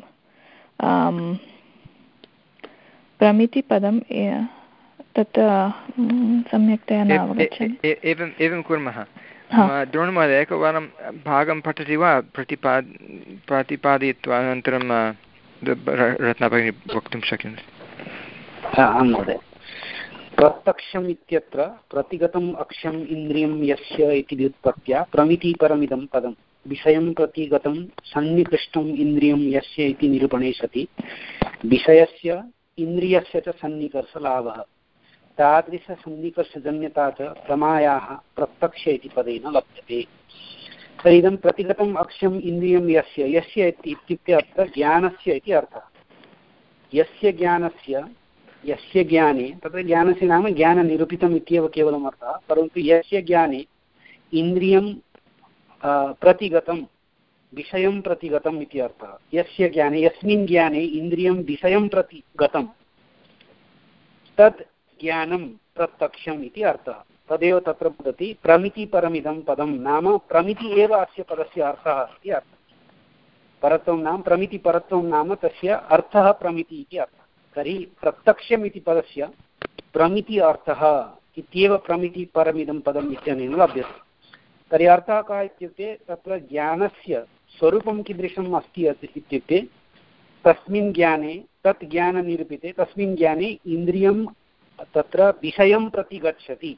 प्रमितिपदं तत् सम्यक्तया न अवगच्छामि। एवम् एवं कुर्मः, द्रोणमहोदय एकवारं भागं पठति वा प्रतिपाद प्रतिपादयित्वा अनन्तरं रत्नभगिनी वक्तुं शक्नोति। आं महोदय, प्रत्यक्षम् इत्यत्र प्रतिगतम् अक्षम् इन्द्रियं यस्य इति व्युत्पत्त्या प्रमितिपरमिदं पदं विषयं प्रतिगतं सन्निकृष्टम् इन्द्रियं यस्य इति निरूपणे सति विषयस्य इन्द्रियस्य च सन्निकर्षलाभः तादृशसन्निकर्षजन्यता च प्रमायाः प्रत्यक्ष इति पदेन लभ्यते। तर्हि इदं प्रतिगतम् अक्षम् इन्द्रियं यस्य यस्य इत्युक्ते अत्र ज्ञानस्य इति अर्थः। यस्य ज्ञानस्य यस्य ज्ञाने, तत्र ज्ञानस्य नाम ज्ञाननिरूपितम् इत्येव केवलम् अर्थः, परन्तु यस्य ज्ञाने इन्द्रियं प्रतिगतं विषयं प्रतिगतम् इति अर्थः। यस्य ज्ञाने यस्मिन् ज्ञाने इन्द्रियं विषयं प्रति गतं तद् ज्ञानं प्रत्यक्षम् इति अर्थः। तदेव तत्र वदति प्रमितिपरमिदं पदं, नाम प्रमिति एव अस्य पदस्य अर्थः इति अर्थः। परत्वं नाम प्रमितिपरत्वं नाम तस्य अर्थः प्रमिति इति अर्थः। तर्हि प्रत्यक्षम् इति पदस्य प्रमिति अर्थः इत्येव प्रमितिपरमिदं पदम् इत्यनेन लभ्यते। तर्हि अर्थः कः इत्युक्ते तत्र ज्ञानस्य स्वरूपं कीदृशम् अस्ति इत्युक्ते तस्मिन् ज्ञाने तत् ज्ञाननिरूपिते तस्मिन् ज्ञाने इन्द्रियं तत्र विषयं प्रति गच्छति,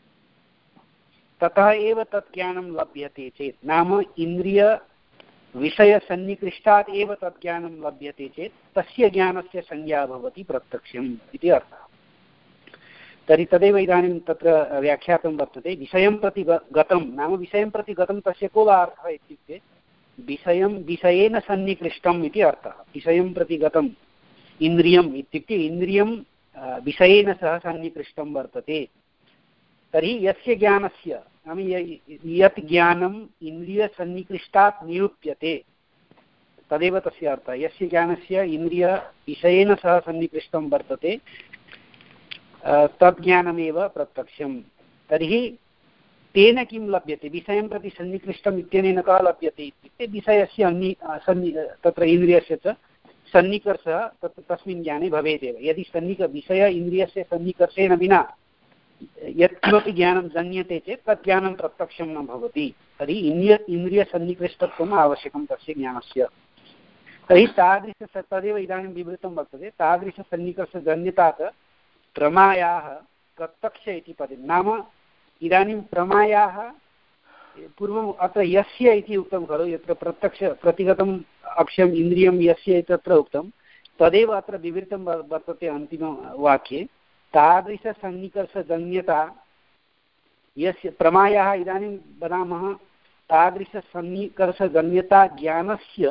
ततः एव तत् ज्ञानं लभ्यते चेत्, नाम इन्द्रियविषयसन्निकृष्टात् एव तत् ज्ञानं लभ्यते चेत् तस्य ज्ञानस्य संज्ञा भवति प्रत्यक्षम् इति अर्थः। तर्हि तदेव इदानीं तत्र व्याख्यातं वर्तते। विषयं प्रति गतं नाम विषयं प्रति गतं तस्य को वा अर्थः इत्युक्ते विषयं विषयेन सन्निकृष्टम् इति अर्थः। विषयं प्रति गतम् इन्द्रियम् इत्युक्ते इन्द्रियं विषयेन सह सन्निकृष्टं वर्तते। तर्हि यस्य ज्ञानस्य नाम यत् ज्ञानम् इन्द्रियसन्निकृष्टात् निरूप्यते तदेव तस्य अर्थः। यस्य ज्ञानस्य इन्द्रियविषयेन सह सन्निकृष्टं वर्तते तज्ज्ञानमेव प्रत्यक्षं। तर्हि तेन किं लभ्यते? विषयं प्रति सन्निकृष्टम् इत्यनेन कः लभ्यते इत्युक्ते विषयस्य अन्नि सन्नि तत्र इन्द्रियस्य च सन्निकर्षः तत् तस्मिन् ज्ञाने भवेदेव। यदि सन्निक विषय इन्द्रियस्य सन्निकर्षेण विना यत्किमपि ज्ञानं जन्यते चेत् तत् ज्ञानं प्रत्यक्षं न भवति। तर्हि इन्द्रिय इन्द्रियसन्निकृष्टत्वम् आवश्यकं तस्य ज्ञानस्य। तर्हि तादृश तदेव इदानीं विवृतं वर्तते। तादृशसन्निकर्षजन्यता च प्रमायाः प्रत्यक्ष इति पदे, नाम इदानीं प्रमायाः पूर्वम् अत्र यस्य इति उक्तं खलु, यत्र प्रत्यक्ष प्रतिगतम् अक्षम् इन्द्रियं यस्य तत्र उक्तं तदेव अत्र विवृतं वर्तते अन्तिमवाक्ये। तादृशसन्निकर्षजन्यता यस्य प्रमायाः इदानीं वदामः तादृशसन्निकर्षजन्यता ज्ञानस्य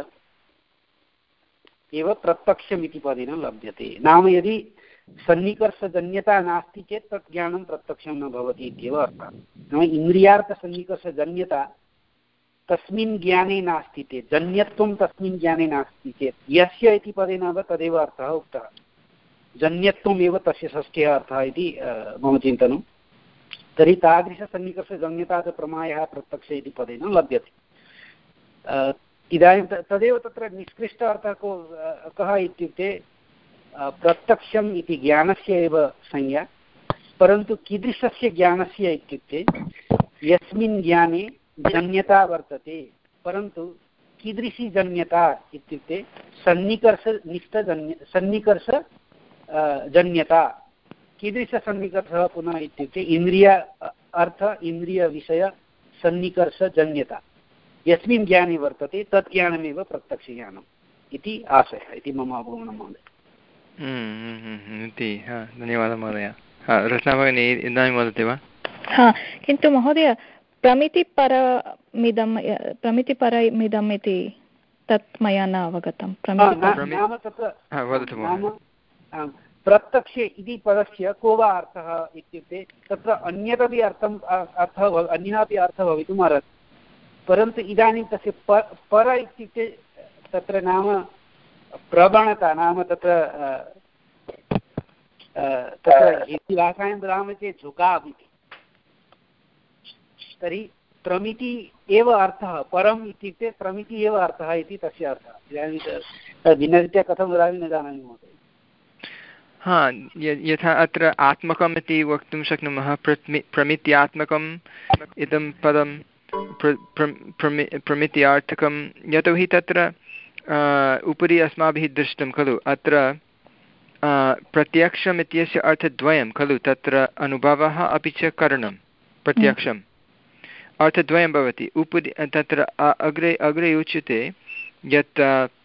एव प्रत्यक्षम् इति पदेन लभ्यते। नाम यदि सन्निकर्षजन्यता नास्ति चेत् तत् ज्ञानं प्रत्यक्षं न भवति इत्येव अर्थः। नाम इन्द्रियार्थसन्निकर्षजन्यता तस्मिन् ज्ञाने नास्ति चेत् जन्यत्वं तस्मिन् ज्ञाने नास्ति चेत् यस्य इति पदेन तदेव अर्थः उक्तः जन्यत्वमेव तस्य षष्ठ्यः अर्थः इति मम चिन्तनं तर्हि तादृशसन्निकर्षजन्यता च प्रमायः प्रत्यक्ष इति पदेन लभ्यते इदानीं तदेव तत्र निष्कृष्ट अर्थः को कः इत्युक्ते प्रत्यक्षम् इति ज्ञानस्य एव संज्ञा परन्तु कीदृशस्य ज्ञानस्य इत्युक्ते यस्मिन् ज्ञाने जन्यता वर्तते परन्तु कीदृशी जन्यता इत्युक्ते सन्निकर्षनिष्ठजन्य सन्निकर्ष जन्यता कीदृशसन्निकर्षः पुनः इत्युक्ते इन्द्रिय अर्थ इन्द्रियविषय सन्निकर्षजन्यता यस्मिन् ज्ञाने वर्तते तत् ज्ञानमेव प्रत्यक्षज्ञानम् इति आशयः इति मम अवगमनं महोदय। इति धन्यवादः महोदय। रचना भगिनी इदानीं वदति वा? हा किन्तु महोदय प्रमितिपरमिदं प्रमितिपरमिदम् इति तत् मया न अवगतं। प्रत्यक्षे इति पदस्य को वा अर्थः इत्युक्ते तत्र अन्यदपि अर्थम् अर्थः अन्यः अपि अर्थः भवितुम् अर्हति परन्तु इदानीं तस्य प पर इत्युक्ते तत्र नाम प्रवणता नाम तत्र तत्र हिन्दीभाषायां वदामः चेत् झुकाव् इति तर्हि प्रमिति एव अर्थः परम् इत्युक्ते प्रमिति एव अर्थः इति तस्य अर्थः इदानीं भिन्नरीत्या कथं वदामि न जानामि महोदय। हा यथा अत्र आत्मकम् इति वक्तुं शक्नुमः प्रमित्यात्मकम् इदं पदं प्रमित्यार्थकं यतोहि तत्र उपरि अस्माभिः दृष्टं खलु अत्र प्रत्यक्षम् इत्यस्य अर्थद्वयं खलु तत्र अनुभवः अपि च करणं प्रत्यक्षम् अर्थद्वयं भवति उपरि तत्र अग्रे अग्रे उच्यते यत्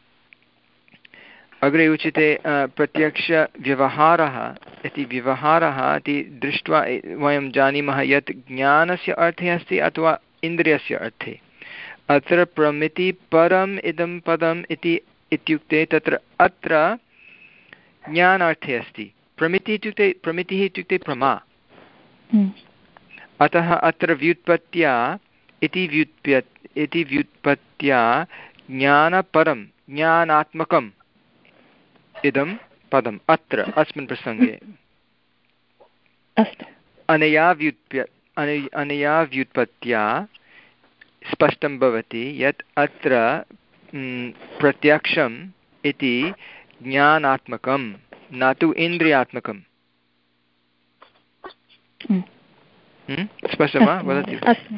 अग्रे उच्यते प्रत्यक्षव्यवहारः इति व्यवहारः इति दृष्ट्वा वयं जानीमः यत् ज्ञानस्य अर्थे अस्ति अथवा इन्द्रियस्य अर्थे अत्र प्रमिति परम् इदं पदम् इति इत्युक्ते तत्र अत्र ज्ञानार्थे अस्ति प्रमिति इत्युक्ते प्रमितिः इत्युक्ते प्रमा अतः अत्र व्युत्पत्त्या इति व्युत्प्य इति व्युत्पत्त्या ज्ञानपरं ज्ञानात्मकम् इदं पदम् अत्र अस्मिन् प्रसङ्गे अनया व्युत्प्य अनया व्युत्पत्त्या स्पष्टं भवति यत् अत्र प्रत्यक्षम् इति ज्ञानात्मकं न तु इन्द्रियात्मकं। स्पष्टं वा? वदति।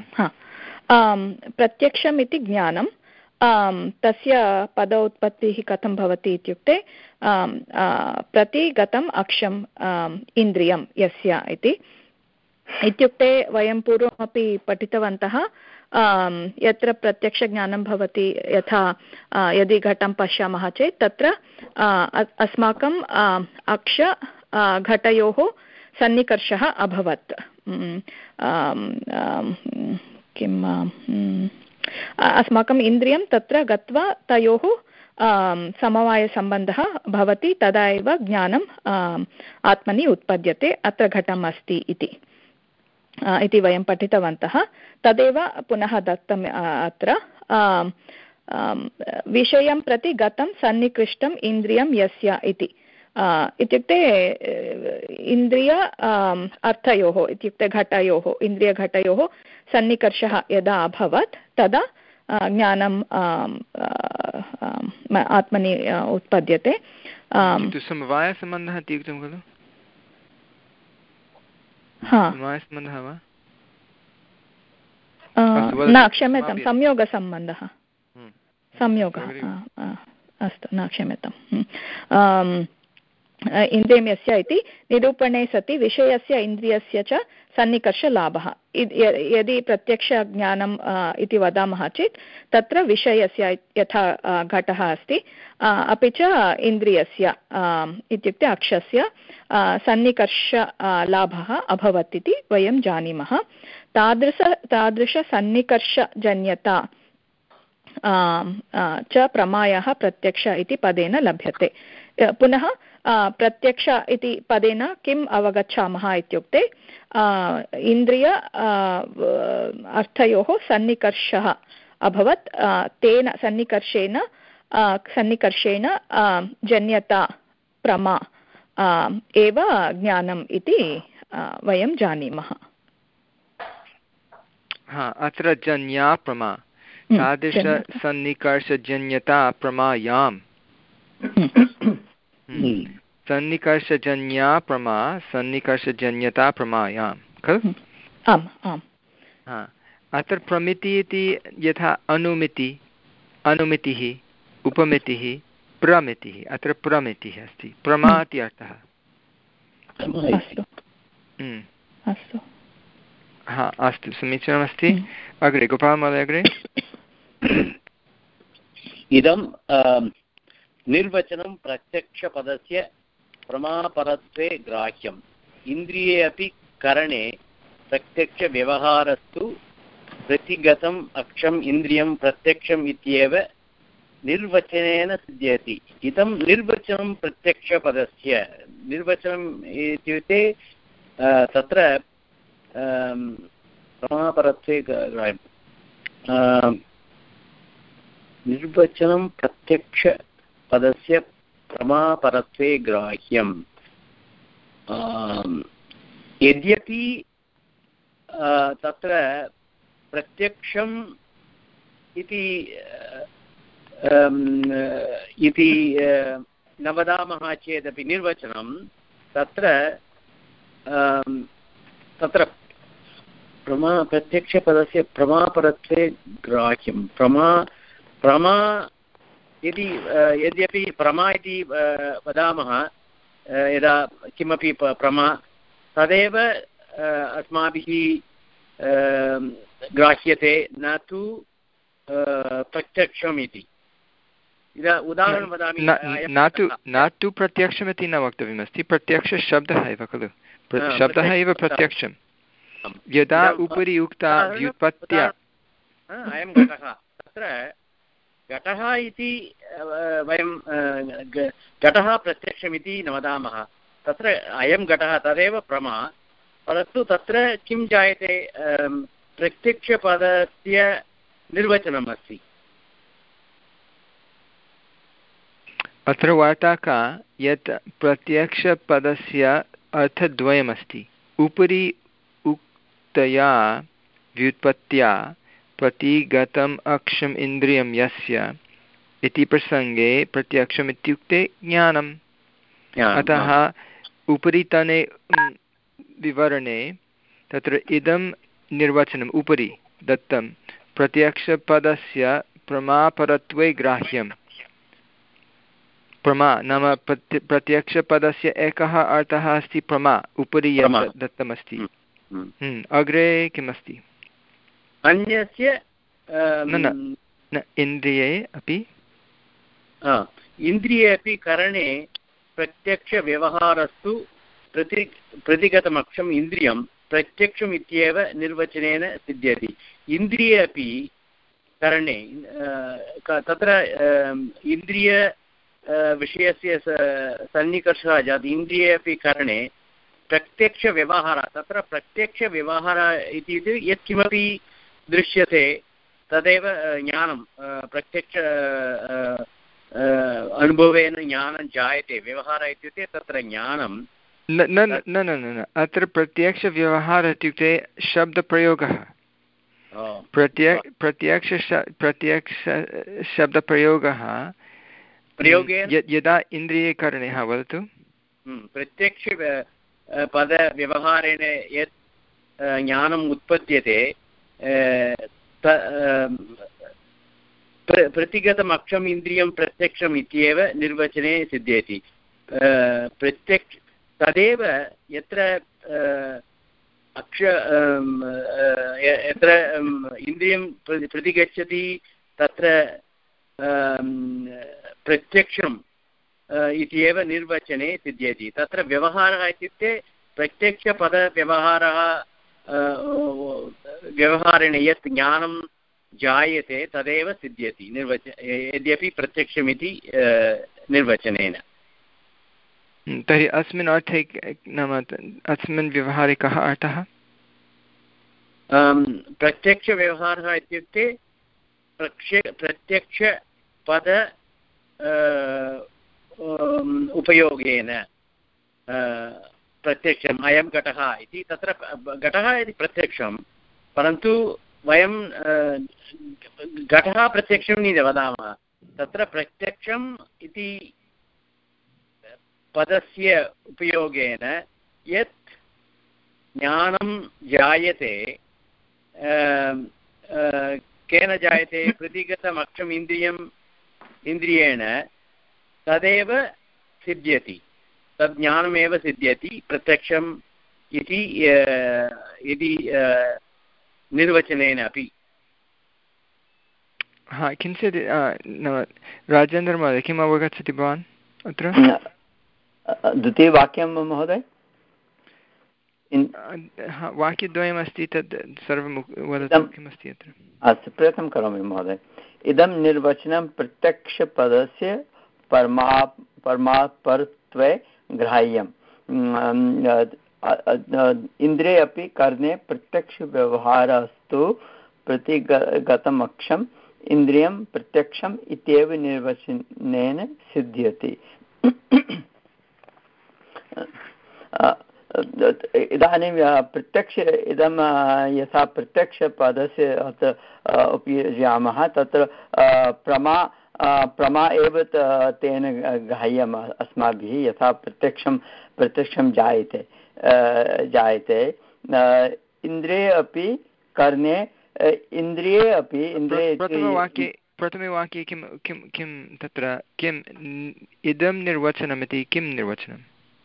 प्रत्यक्षम् इति ज्ञानं तस्य पदोत्पत्तिः कथं भवति इत्युक्ते प्रतिगतम् अक्षम् इन्द्रियं यस्य इति इत्युक्ते वयं पूर्वमपि पठितवन्तः यत्र प्रत्यक्षज्ञानं भवति यथा यदि घटं पश्यामः चेत् तत्र अस्माकं अक्ष घटयोः सन्निकर्षः अभवत् किम् अस्माकम् इन्द्रियं तत्र गत्वा तयोः समवायसम्बन्धः भवति तदा एव ज्ञानम् आत्मनि उत्पद्यते अत्र घटम् अस्ति इति इति वयं पठितवन्तः तदेव पुनः दत्तम् अत्र विषयं प्रति गतं सन्निकृष्टम् इन्द्रियं यस्य इति इत्युक्ते इन्द्रिय अर्थयोः इत्युक्ते घटयोः इन्द्रियघटयोः सन्निकर्षः यदा अभवत् तदा ज्ञानं आत्मनि उत्पद्यते। समवायसम्बन्धः इत्युक्तं खलु समवायसम्बन्धः वा न क्षम्यतां संयोगसम्बन्धः संयोगः अस्तु न क्षम्यताम् इन्द्रियं यस्य इति निरूपणे सति विषयस्य इन्द्रियस्य च सन्निकर्षलाभः यदि प्रत्यक्षज्ञानम् इति वदामः चेत् तत्र विषयस्य यथा घटः अस्ति अपि च इन्द्रियस्य इत्युक्ते अक्षस्य सन्निकर्षलाभः अभवत् इति वयं जानीमः। तादृश तादृशसन्निकर्षजन्यता च प्रमायः प्रत्यक्ष इति पदेन लभ्यते। पुनः प्रत्यक्ष इति पदेन किम् अवगच्छामः इत्युक्ते इन्द्रिय अर्थयोः सन्निकर्षः अभवत् तेन सन्निकर्षेण सन्निकर्षेण जन्यता प्रमा एव ज्ञानम् इति वयं जानीमः। हा अत्र जन्या प्रमा तादृशसन्निकर्षजन्यता प्रमायां सन्निकर्षजन्या प्रमा सन्निकर्षजन्यता प्रमायां खलु? आम् आम्। हा अत्र प्रमिति इति यथा अनुमिति अनुमितिः उपमितिः प्रमितिः अत्र प्रमितिः अस्ति प्रमा इति अर्थः। अस्तु हा अस्तु समीचीनमस्ति। अग्रे गोपालमहोदय अग्रे। इदं निर्वचनं प्रत्यक्षपदस्य प्रमापरत्वे ग्राह्यम् इन्द्रिये अपि करणे प्रत्यक्षव्यवहारस्तु प्रतिगतम् अक्षम् इन्द्रियं प्रत्यक्षम् इत्येव निर्वचनेन सिद्ध्यति। इदं निर्वचनं प्रत्यक्षपदस्य निर्वचनम् इत्युक्ते तत्र प्रमापरत्वे निर्वचनं प्रत्यक्षपदस्य प्रमापरत्वे ग्राह्यम् यद्यपि तत्र प्रत्यक्षम् इति इति न वदामः चेदपि निर्वचनं तत्र तत्र प्रमा प्रत्यक्षपदस्य प्रमापरत्वे ग्राह्यं प्रमा प्रमा यदि यद्यपि प्रमा इति वदामः यदा किमपि प्रमा तदेव अस्माभिः ग्राह्यते न तु प्रत्यक्षम् इति। उदाहरणं वदामि न तु न तु प्रत्यक्षमिति न वक्तव्यमस्ति प्रत्यक्षशब्दः एव खलु शब्दः एव प्रत्यक्षं यदा उपरि उक्ता व्युत्पत्त्या अयं घटः तत्र घटः इति वयं घटः प्रत्यक्षमिति न वदामः तत्र अयं घटः तदेव प्रमा परन्तु तत्र किं जायते प्रत्यक्षपदस्य निर्वचनम् अस्ति। अत्र वार्ता का यत् प्रत्यक्षपदस्य अर्थद्वयमस्ति उपरि उक्तया व्युत्पत्त्या प्रतिगतम् अक्षम् इन्द्रियं यस्य इति प्रसङ्गे प्रत्यक्षम् इत्युक्ते ज्ञानम्। अतः उपरितने विवरणे तत्र इदं निर्वचनम् उपरि दत्तं प्रत्यक्षपदस्य प्रमापरत्वे ग्राह्यं प्रमा नाम प्रत्य प्रत्यक्षपदस्य एकः अर्थः अस्ति प्रमा उपरि यत् दत्तमस्ति। अग्रे किमस्ति अन्यस्य न न इन्द्रिये अपि इन्द्रिये अपि करणे प्रत्यक्षव्यवहारस्तु प्रति प्रतिगतमक्षम् इन्द्रियं प्रत्यक्षम् इत्येव निर्वचनेन सिद्ध्यति। इन्द्रिये अपि करणे तत्र इन्द्रिय विषयस्य सन्निकर्षः जाति इन्द्रिये अपि करणे प्रत्यक्षव्यवहारः तत्र प्रत्यक्षव्यवहारः इत्युक्ते यत्किमपि दृश्यते तदेव ज्ञानं प्रत्यक्ष अनुभवेन ज्ञानं जायते। व्यवहारः इत्युक्ते तत्र ज्ञानं न न न न न अत्र प्रत्यक्षव्यवहारः इत्युक्ते शब्दप्रयोगः प्रत्य प्रत्यक्ष प्रत्यक्षशब्दप्रयोगः प्रयोगेन यदा इन्द्रियकरणे हा वदतु प्रत्यक्ष पदव्यवहारेण यत् ज्ञानम् उत्पद्यते प्रतिगतम् अक्षम् इन्द्रियं प्रत्यक्षम् इत्येव निर्वचने सिद्ध्यति। प्रत्यक्ष तदेव यत्र अक्ष यत्र इन्द्रियं प्रतिगच्छति तत्र प्रत्यक्षम् इत्येव निर्वचने सिद्ध्यति। तत्र व्यवहारः इत्युक्ते प्रत्यक्षपदव्यवहारः व्यवहारेण यत् ज्ञानं जायते तदेव सिद्ध्यति निर्वच यद्यपि प्रत्यक्षमिति निर्वचनेन। तर्हि अस्मिन् अर्थे नाम अस्मिन् व्यवहारे कः अर्थः? प्रत्यक्षव्यवहारः इत्युक्ते प्रक्षे प्रत्यक्षपद उपयोगेन प्रत्यक्षम् अयं घटः इति तत्र घटः इति प्रत्यक्षं परन्तु वयं घटः प्रत्यक्षम् इति वदामः तत्र प्रत्यक्षम् इति पदस्य उपयोगेन यत् ज्ञानं जायते केन जायते प्रतिगतमक्षम् इन्द्रियम् इन्द्रियेण तदेव सिद्ध्यति तद् ज्ञानमेव सिद्ध्यति प्रत्यक्षम् इति यदि निर्वचनेन अपि हा किञ्चित् राजेन्द्रमहोदय किम् अवगच्छति भवान् अत्र द्वितीयवाक्यं महोदय वाक्यद्वयमस्ति तद् सर्वं वदतु किमस्ति अत्र अस्तु प्रयत्नं करोमि महोदय इदं निर्वचनं प्रत्यक्षपदस्य परमा परमापरत्वे ग्राह्यम् इन्द्रे अपि कर्णे प्रत्यक्षव्यवहारस्तु प्रतिगतमक्षम् इन्द्रियं प्रत्यक्षम् इत्येव निर्वचनेन सिद्ध्यति इदानीं प्रत्यक्ष इदं यथा प्रत्यक्षपदस्य उपयुज्यामः तत्र प्रमा प्रमा एव तेन ग्राह्यम् अस्माभिः यथा प्रत्यक्षं प्रत्यक्षं जायते जायते इन्द्रिये अपि कर्णे इन्द्रिये अपि इन्द्रिये प्रथमवाक्ये प्रथमे वाक्ये किं किं किं तत्र किम् इदं निर्वचनमिति किं निर्वचनं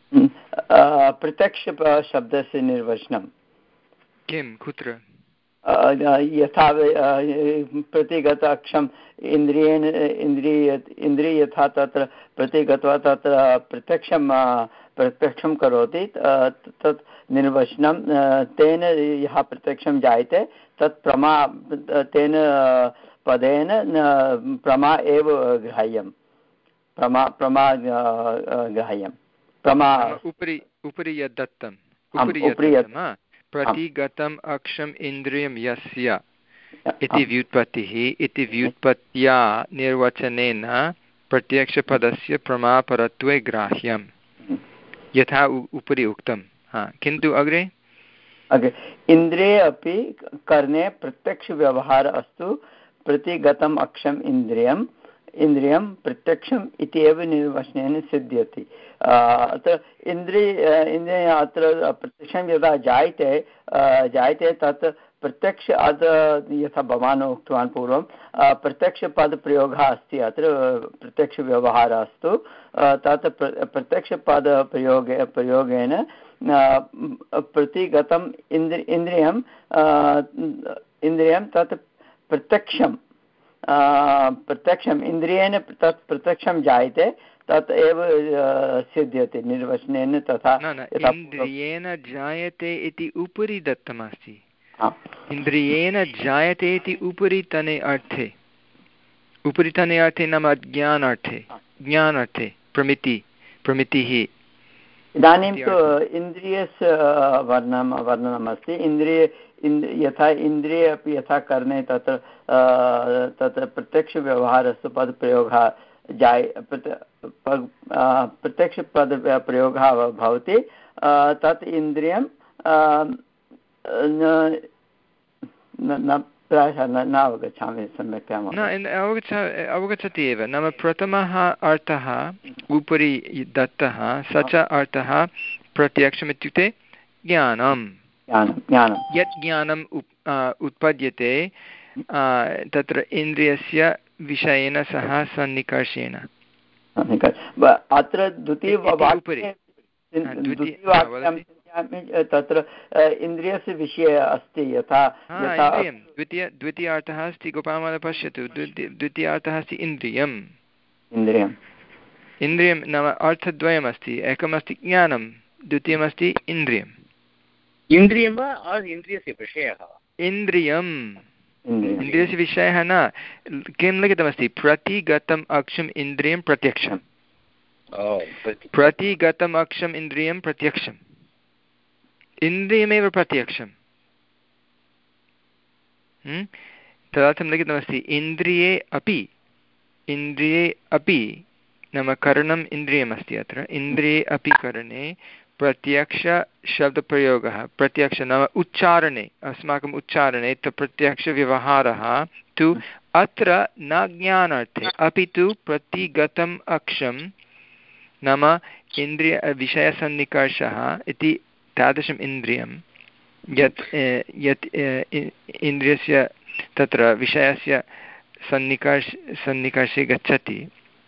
प्रत्यक्षशब्दस्य निर्वचनं किं कुत्र यथा प्रतिगत अक्षम् इन्द्रियेण इन्द्रिय इन्द्रिय यथा तत्र प्रतिगत्वा तत्र प्रत्यक्षं प्रत्यक्षं करोति तत् निर्वचनं तेन यः प्रत्यक्षं जायते तत् प्रमा तेन पदेन प्रमा एव ग्राह्यं प्रमा प्रमा ग्राह्यं प्रमा उपरि उपरि यद् दत्तम् उपरि यत् प्रतिगतम् अक्षम् इन्द्रियं यस्य इति व्युत्पत्तिः इति व्युत्पत्त्या निर्वचनेन प्रत्यक्षपदस्य प्रमापरत्वे ग्राह्यं यथा उपरि उक्तं हा किन्तु अग्रे अग्रे इन्द्रिये अपि कर्णे प्रत्यक्षव्यवहार अस्तु प्रतिगतम् अक्षम् इन्द्रियम् इन्द्रियं प्रत्यक्षम् इति एव निर्वचनेन सिद्ध्यति अत्र इन्द्रिय इन्द्रिय अत्र प्रत्यक्षं यदा जायते जायते तत् प्रत्यक्ष अद यथा भवान् उक्तवान् पूर्वं प्रत्यक्षपदप्रयोगः अस्ति अत्र प्रत्यक्षव्यवहारः अस्तु तत् प्रत्यक्षपदप्रयोगे प्रयोगेन प्रतिगतम् इन्द्रि इन्द्रियं इन्द्रियं तत् प्रत्यक्षं प्रत्यक्षम् इन्द्रियेण तत् प्रत्यक्षं जायते तत् एव सिद्ध्यति निर्वचनेन तथा इन्द्रियेण जायते इति उपरि दत्तमस्ति इन्द्रियेण जायते इति उपरितने अर्थे उपरितने अर्थे नाम ज्ञानार्थे ज्ञानार्थे प्रमिति प्रमितिः इदानीं तु इन्द्रियस्य वर्णनं वर्णनमस्ति इन्द्रिय यथा इन्द्रिये अपि यथा कर्णे तत्र तत्र प्रत्यक्षव्यवहारस्तु पदप्रयोगः जाय प्रत्यक्षपदप्रयोगः भवति तत् इन्द्रियं न प्रायः न अवगच्छामि सम्यक् न अवगच्छ अवगच्छति एव नाम प्रथमः अर्थः उपरि दत्तः स च अर्थः प्रत्यक्षम् इत्युक्ते ज्ञानं यत् ज्ञानम् उत्पद्यते तत्र इन्द्रियस्य विषयेन सह सन्निकर्षेण अत्र द्वितीयवाक्ये तत्र इन्द्रियस्य विषये अस्ति यथा इन्द्रियं द्वितीय द्वितीय अर्थः अस्ति गोपालमहोदय पश्यतु द्वितीय अर्थः अस्ति इन्द्रियम् इन्द्रियम् इन्द्रियं नाम अर्थद्वयमस्ति एकमस्ति ज्ञानं द्वितीयमस्ति इन्द्रियम् इन्द्रियं वा इन्द्रियस्य विषयः इन्द्रियम् इन्द्रियस्य विषयः न किं लिखितमस्ति प्रतिगतम् अक्षम् इन्द्रियं प्रत्यक्षम् प्रतिगतम् अक्षम् इन्द्रियं प्रत्यक्षम् इन्द्रियमेव प्रत्यक्षं तदर्थं लिखितमस्ति इन्द्रिये अपि इन्द्रिये अपि नाम करणम् इन्द्रियमस्ति अत्र इन्द्रिये अपि करणे प्रत्यक्षशब्दप्रयोगः प्रत्यक्ष नाम उच्चारणे अस्माकम् उच्चारणे तु प्रत्यक्षव्यवहारः तु अत्र न ज्ञानार्थे अपि तु प्रतिगतम् अक्षं नाम इन्द्रिय विषयसन्निकर्षः इति तादृशम् इन्द्रियं यत् यत् इन्द्रियस्य तत्र विषयस्य सन्निकर्ष सन्निकर्षे गच्छति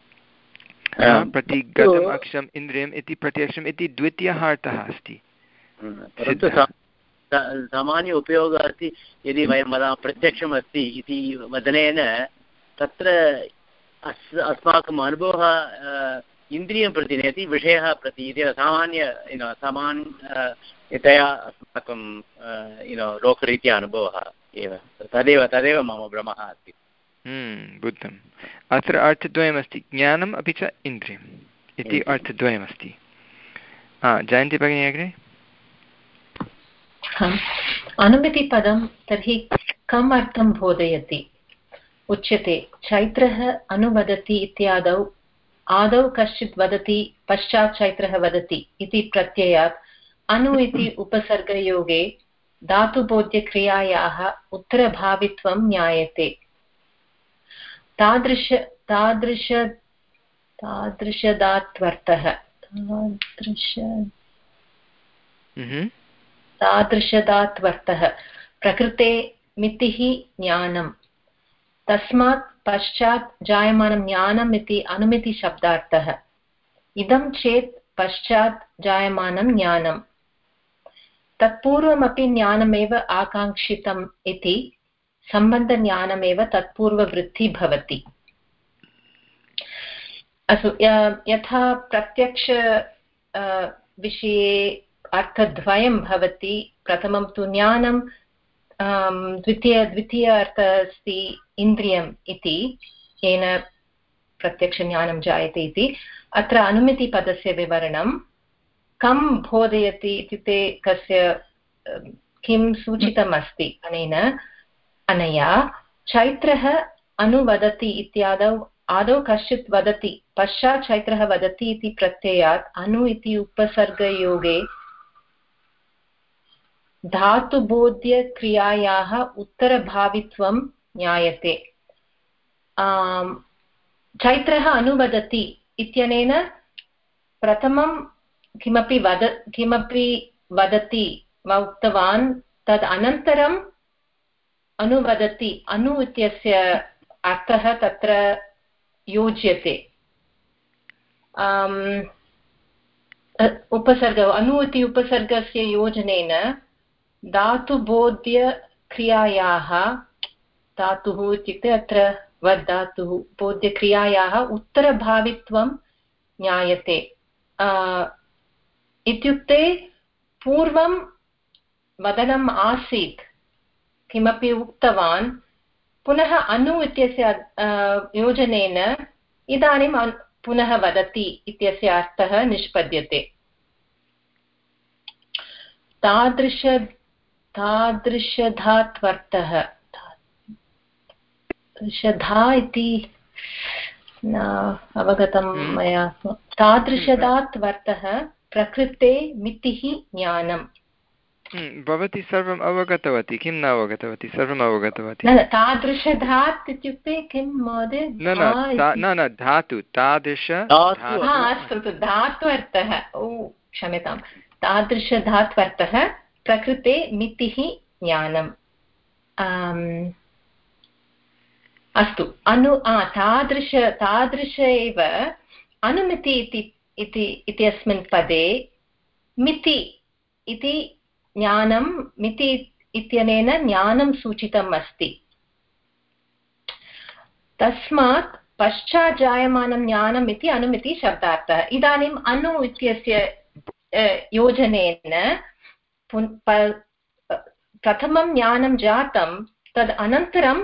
प्रतिगतम् अक्षम् इन्द्रियम् इति प्रत्यक्षम् इति द्वितीयः अर्थः अस्ति। परन्तु सामान्य उपयोगः अस्ति यदि वयं वदामः प्रत्यक्षम् अस्ति इति वदनेन तत्र अस् अस्माकम् अनुभवः इन्द्रियं प्रति नयति विषयः प्रति इति सामान्य सामान्यतया अस्माकं लोकरीत्या अनुभवः एव तदेव तदेव मम भ्रमः अस्ति। बुद्धम् अत्र अर्थद्वयमस्ति ज्ञानम् अपि च इन्द्रियम् इति अर्थद्वयमस्ति। जयन्ती भगिनी अग्रे। अनुमितिपदं तर्हि कम् अर्थं बोधयति उच्यते चैत्रः अनुवदति इत्यादौ आदौ कश्चित् वदति पश्चात् चैत्रः वदति इति प्रत्ययात् अनु इति उपसर्गयोगे धातुबोध्यक्रियायाः उत्तरभावित्वं ज्ञायते। तादृश तादृश तादृशदात्वर्थः तादृश तादृशदात्वर्थः प्रकृते मितिः ज्ञानं तस्मात् पश्चात् जायमानं ज्ञानम् इति अनुमितिशब्दार्थः। इदं चेत् पश्चात् जायमानं ज्ञानं तत्पूर्वमपि ज्ञानमेव आकाङ्क्षितम् इति सम्बन्धज्ञानमेव तत्पूर्ववृत्ति भवति। अस्तु यथा प्रत्यक्ष विषये अर्थद्वयं भवति प्रथमं तु ज्ञानं द्वितीय द्वितीय अर्थः अस्ति इन्द्रियम् इति येन प्रत्यक्षज्ञानं जायते इति। अत्र अनुमितिपदस्य विवरणं कं बोधयति इत्युक्ते कस्य किं सूचितमस्ति अनेन अनया चैत्रः अनुवदति इत्यादौ आदौ कश्चित् वदति पश्चात् चैत्रः वदति इति प्रत्ययात् अनु इति उपसर्गयोगे धातुबोध्यक्रियायाः उत्तरभावित्वं ज्ञायते। चैत्रः अनुवदति इत्यनेन प्रथमं किमपि वद किमपि वदति वा उक्तवान् तद् अनन्तरं अनुवदति अनु इत्यस्य अर्थः तत्र योज्यते। उपसर्ग अनु इति उपसर्गस्य योजनेन धातुबोध्यक्रियायाः धातुः इत्युक्ते अत्र वद् धातुः बोध्यक्रियायाः उत्तरभावित्वं ज्ञायते। इत्युक्ते पूर्वं वदनम् आसीत् किमपि उक्तवान् पुनः अनु इत्यस्य योजनेन इदानीं पुनः वदति इत्यस्य अर्थः निष्पद्यते। तादृश तादृशधात्वर्थः तादृशधा इति न अवगतं मया। तादृशधात्वर्थः प्रकृते मितिः ज्ञानम्। भवती सर्वम् अवगतवती किं न अवगतवती सर्वम् अवगतवती। न तादृशधात् इत्युक्ते किं महोदय? न न धातु तादृश अस्तु धात्वर्थः ओ क्षम्यतां तादृशधात्वर्थः प्रकृते मितिः ज्ञानम्। अस्तु अनु तादृश तादृश एव अनुमिति इति इत्यस्मिन् पदे मिति इति ज्ञानं मिति इत्यनेन ज्ञानं सूचितम् अस्ति। तस्मात् पश्चात् जायमानं ज्ञानम् इति अनुमिति शब्दार्थः। इदानीम् अनु इत्यस्य योजनेन प्रथमं ज्ञानं जातं तद् अनन्तरं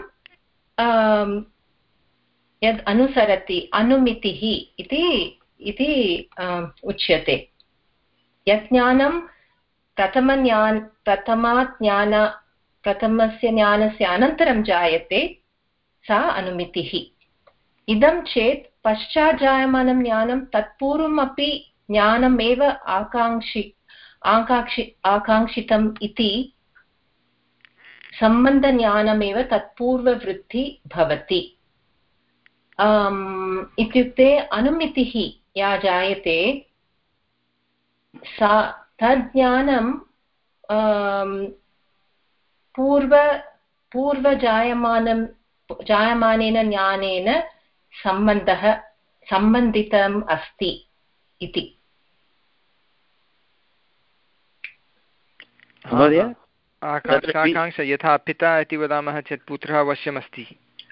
यद् अनुसरति अनुमितिः इति इति उच्यते। यत् ज्ञानं प्रथमज्ञान प्रथमात् ज्ञान प्रथमस्य ज्ञानस्य अनन्तरं जायते सा अनुमितिः। इदं चेत् पश्चात् जायमानं ज्ञानं तत्पूर्वमपि ज्ञानमेव आकाङ्क्षि आकाङ्क्षि आकाङ्क्षितम् इति सम्बन्धज्ञानमेव तत्पूर्ववृत्ति भवति। इत्युक्ते अनुमितिः या जायते सा तज्ज्ञानं पूर्व पूर्वजायमानं जायमानेन ज्ञानेन सम्बन्धः सम्बन्धितम् अस्ति इति। आकाङ्क्षा यथा पिता इति वदामः चेत् पुत्रः अवश्यमस्ति।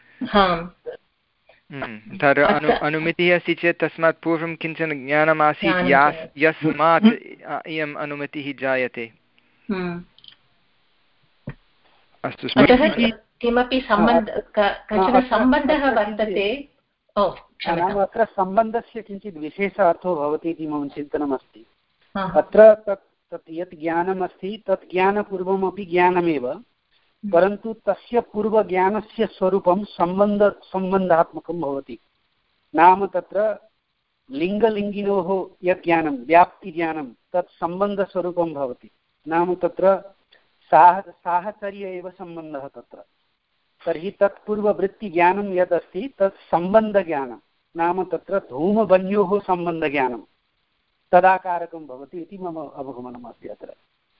तद् अनु अनुमितिः अस्ति चेत् तस्मात् पूर्वं किञ्चन ज्ञानमासीत् यस्मात् इयम् अनुमितिः जायते। अस्तु, किमपि सम्बन्ध कश्चन सम्बन्धः वर्तते। अत्र सम्बन्धस्य किञ्चित् विशेष अर्थो भवति इति मम चिन्तनमस्ति। अत्र तत् तत् यत् ज्ञानमस्ति तत् ज्ञानपूर्वमपि ज्ञानमेव, परन्तु तस्य पूर्वज्ञानस्य स्वरूपं सम्बन्ध सम्बन्धात्मकं भवति। नाम तत्र लिङ्गलिङ्गिनोः यत् ज्ञानं व्याप्तिज्ञानं तत् सम्बन्धस्वरूपं भवति। नाम तत्र साह साहचर्य एव सम्बन्धः तत्र। तर्हि तत्पूर्ववृत्तिज्ञानं यद् अस्ति तत् सम्बन्धज्ञानं, नाम तत्र धूमवन्योः सम्बन्धज्ञानं तदाकारकं भवति इति मम अवगमनम् अस्ति अत्र।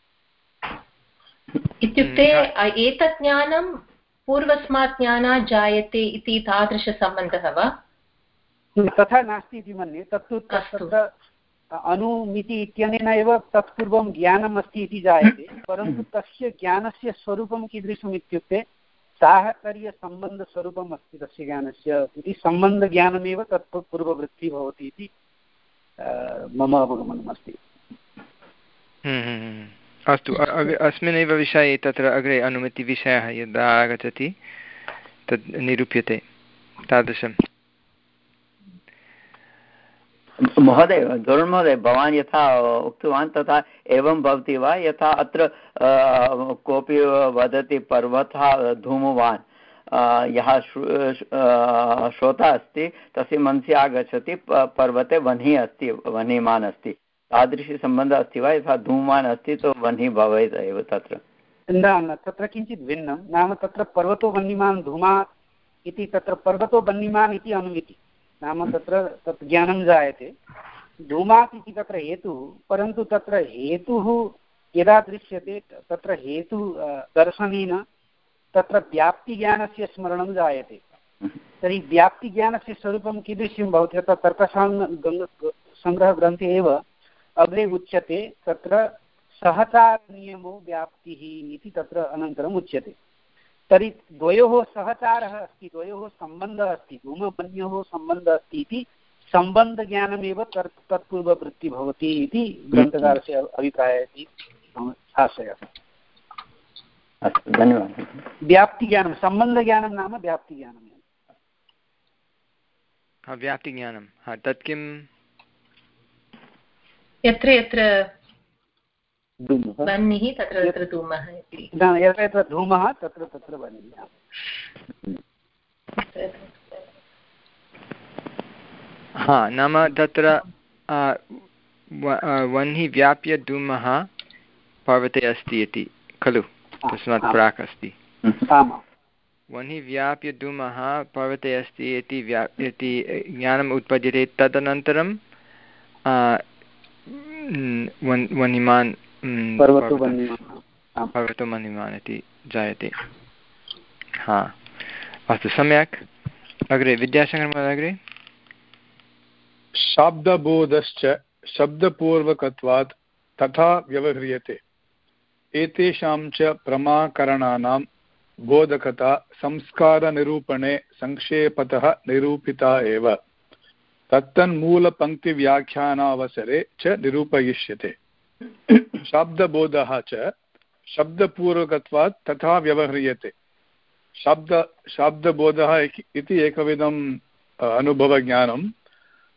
इत्युक्ते एतत् ज्ञानं पूर्वस्मात् ज्ञानात् जायते इति तादृशसम्बन्धः वा? तथा नास्ति इति मन्ये। तत्तु तत्र अनुमिति इत्यनेन एव तत्पूर्वं ज्ञानम् अस्ति इति जायते, परन्तु तस्य ज्ञानस्य स्वरूपं कीदृशम् इत्युक्ते साहचर्यसम्बन्धस्वरूपम् अस्ति तस्य ज्ञानस्य इति सम्बन्धज्ञानमेव तत् पूर्ववृत्तिः भवति इति मम अवगमनम् अस्ति। अस्तु, अस्मिन्नेव विषये तत्र अग्रे अनुमतिविषयः यदा आगच्छति तद् निरूप्यते तादृशं। महोदय, गरुडमहोदय, भवान् यथा उक्तवान् तथा एवं भवति वा? यथा अत्र कोऽपि वदति पर्वतः धूमवान्, यः श्रोता अस्ति तस्य मनसि आगच्छति पर्वते वह्निः अस्ति, वह्निमान् अस्ति, तादृशी सम्बन्धः अस्ति वा? यथा धूमवान् अस्ति तो वह्निः भवेत् एव तत्र? न न, तत्र किञ्चित् भिन्नं। नाम तत्र पर्वतो वह्निमान् धूमा इति, तत्र पर्वतो वह्निमान् इति अनुमिति, नाम तत्र तत् ज्ञानं जायते। धूमात् इति तत्र हेतुः, परन्तु तत्र हेतुः यदा दृश्यते तत्र हेतु दर्शनेन तत्र व्याप्तिज्ञानस्य स्मरणं जायते। तर्हि व्याप्तिज्ञानस्य स्वरूपं कीदृशं भवति? तत्र तर्कसङ्ग्रहग्रन्थे एव अग्रे उच्यते, तत्र सहचारनियमो व्याप्तिः इति तत्र अनन्तरम् उच्यते। तर्हि द्वयोः सहचारः अस्ति, द्वयोः सम्बन्धः अस्ति, धूमवन्योः सम्बन्धः अस्ति इति सम्बन्धज्ञानमेव तत् तत्पूर्ववृत्तिः भवति इति ग्रन्थकारस्य अभिप्रायः इति आशयः। अस्तु, धन्यवादः। व्याप्तिज्ञानं, सम्बन्धज्ञानं नाम व्याप्तिज्ञानं। व्याप्तिज्ञानं तत् किं? यत्र यत्र वह्निः तत्र तत्र धूमः इति। यत्र यत्र धूमः तत्र तत्र वह्निः। हा, नाम तत्र वह्निः व्याप्य धूमः पर्वते अस्ति इति खलु? तस्मात् प्राक् अस्ति। वह्निः व्याप्य धूमः पर्वते अस्ति इति व्या इति ज्ञानम् उत्पद्यते। तदनन्तरं वह्निमान् पर्वतो वह्निमान् इति जायते। हा, अस्तु, सम्यक्। अग्रे विद्याशङ्करमहोदय, अग्रे। शाब्दबोधश्च शब्दपूर्वकत्वात् तथा व्यवह्रियते। एतेषां च प्रमाकरणानां बोधकता संस्कारनिरूपणे संक्षेपतः निरूपिता एव। तत्तन्मूलपङ्क्तिव्याख्यानावसरे च निरूपयिष्यते। शाब्दबोधः च शब्दपूर्वकत्वात् तथा व्यवह्रियते। शब्द शाब्दबोधः इति एकविधम् अनुभवज्ञानं।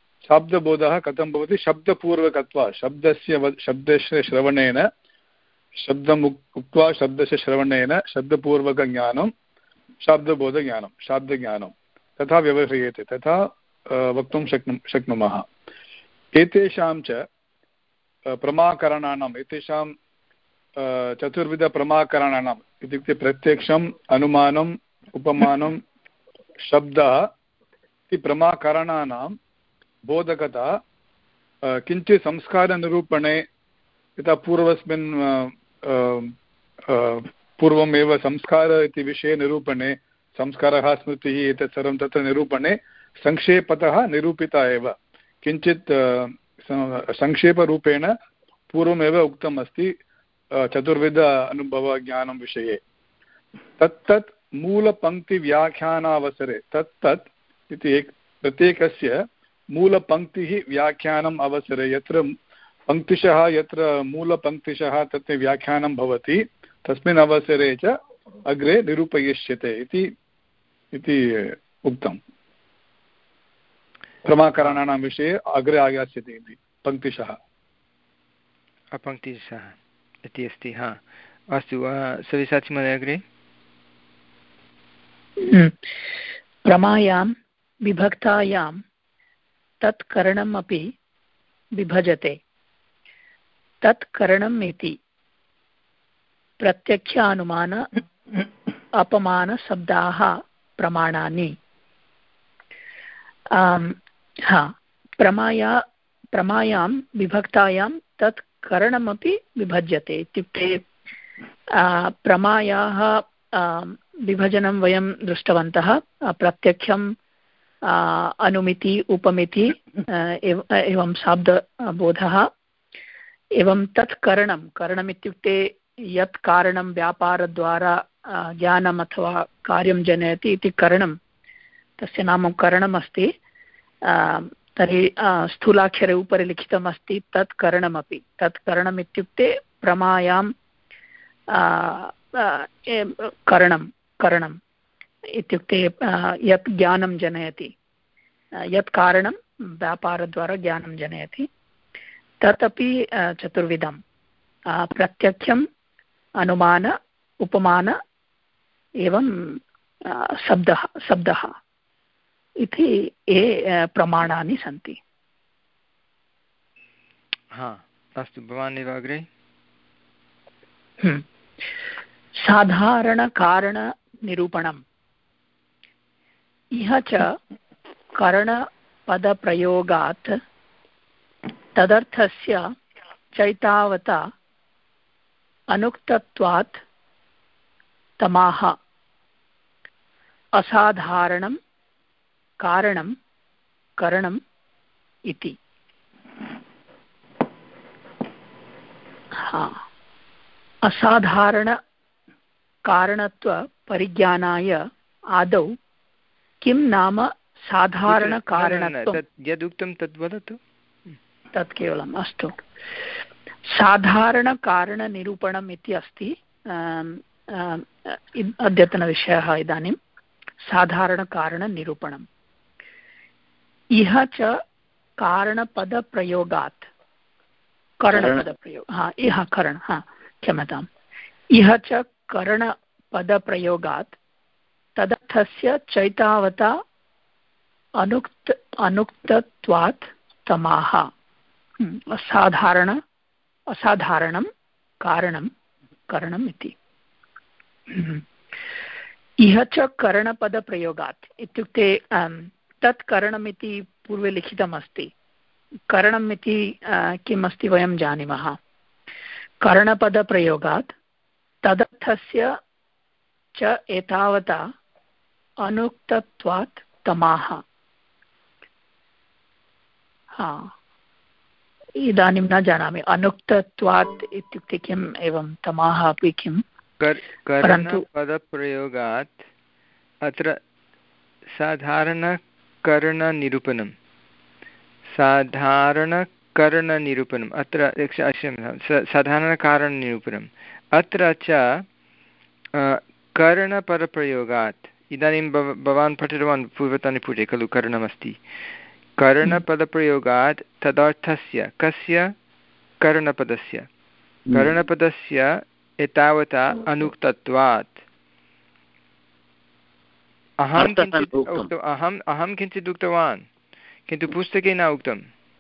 शाब्दबोधः कथं भवति? शब्दपूर्वकत्वात्, शब्दस्य शब्दस्य श्रवणेन शब्दम् उक्त्वा शब्दस्य श्रवणेन शब्दपूर्वकज्ञानं शाब्दबोधज्ञानं शाब्दज्ञानं तथा व्यवह्रियते तथा वक्तुं शक्नु शक्नुमः। एतेषां च प्रमाकरणानाम् एतेषां चतुर्विधप्रमाकरणानाम् इत्युक्ते प्रत्यक्षम् अनुमानम् उपमानं शब्दः इति प्रमाकरणानां बोधकता किञ्चित् संस्कारनिरूपणे यथा पूर्वस्मिन् पूर्वमेव संस्कार इति विषयनिरूपणे संस्कारः स्मृतिः एतत् सर्वं तत्र निरूपणे संक्षेपतः निरूपिता एव किञ्चित् संक्षेपरूपेण पूर्वमेव उक्तम् अस्ति चतुर्विध अनुभवज्ञानं विषये। तत्तत् मूलपङ्क्तिव्याख्यानावसरे तत्तत् इति एक प्रत्येकस्य मूलपङ्क्तिः व्याख्यानम् अवसरे यत्र पङ्क्तिशः यत्र मूलपङ्क्तिशः तत्र व्याख्यानं भवति तस्मिन् अवसरे च अग्रे निरूपयिष्यते इति इति उक्तम्। प्रमाकरणानां विषये अग्रे आयास्यति इति पङ्क्तिशः अपङ्क्तिशः इति अस्ति। हा अस्तु सविसाचि महोदय अग्रे। प्रमायां विभक्तायां तत् करणम् अपि विभजते। तत् करणम् इति प्रत्यक्षानुमान अपमानशब्दाः प्रमाणानि। हा प्रमाया प्रमायां विभक्तायां तत् करणमपि विभज्यते इत्युक्ते प्रमायाः विभजनं वयं दृष्टवन्तः। प्रत्यक्षं अनुमिति उपमिति एवं शाब्दबोधः एवं तत् करणं करणमित्युक्ते यत् कारणं व्यापारद्वारा ज्ञानम् अथवा कार्यं जनयति इति करणं तस्य नाम करणमस्ति। तर्हि स्थूलाक्षरे उपरि लिखितमस्ति तत् करणमपि। तत् करणमित्युक्ते प्रमायां करणं करणम् इत्युक्ते यत् ज्ञानं जनयति यत् कारणं व्यापारद्वारा ज्ञानं जनयति तदपि चतुर्विधं प्रत्यक्षम् अनुमान उपमान एवं शब्दः शब्दः इति ये प्रमाणानि सन्ति। हा अस्तु भवान् एव अग्रे। साधारणकारणनिरूपणम् इह च करणपदप्रयोगात् तदर्थस्य चैतावता अनुक्तत्वात् तमाह असाधारणं कारणं करणम् इति। हा असाधारणकारणत्वपरिज्ञानाय आदौ किं नाम साधारणकारणत्वं यदुक्तं तद् वदतु। तत् केवलम् अस्तु। साधारणकारणनिरूपणम् इति अस्ति अद्यतनविषयः इदानीं। साधारणकारणनिरूपणम् इह च कारणपदप्रयोगात् करणपदप्रयोग हा इह करण हा क्षम्यताम् इह च करणपदप्रयोगात् तदर्थस्य चैतावता अनुक्त अनुक्तत्वात् तमाह असाधारण असाधारणं कारणं करणम् इति। इह च करणपदप्रयोगात् इत्युक्ते तत् करणमिति पूर्वे लिखितमस्ति। करणम् इति किम् अस्ति वयं जानीमः। करणपदप्रयोगात् तदर्थस्य च एतावता अनुक्तत्वात् तमाह। हा इदानीं न जानामि अनुक्तत्वात् इत्युक्ते किम् एवं तमाह अपि किम्। करणपदप्रयोगात् अत्र साधारणकरणनिरूपणं साधारणकरणनिरूपणम् अत्र साधारणकारणनिरूपणम् अत्र च करणपदप्रयोगात् इदानीं भव भवान् पठितवान् पूर्वतने पुटे खलु करणमस्ति। करणपदप्रयोगात् तदर्थस्य कस्य करणपदस्य करणपदस्य एतावता अनुक्तत्वात् अहं किञ्चित् उक्तम् अहम् अहं किञ्चित् उक्तवान् किन्तु पुस्तके न उक्तं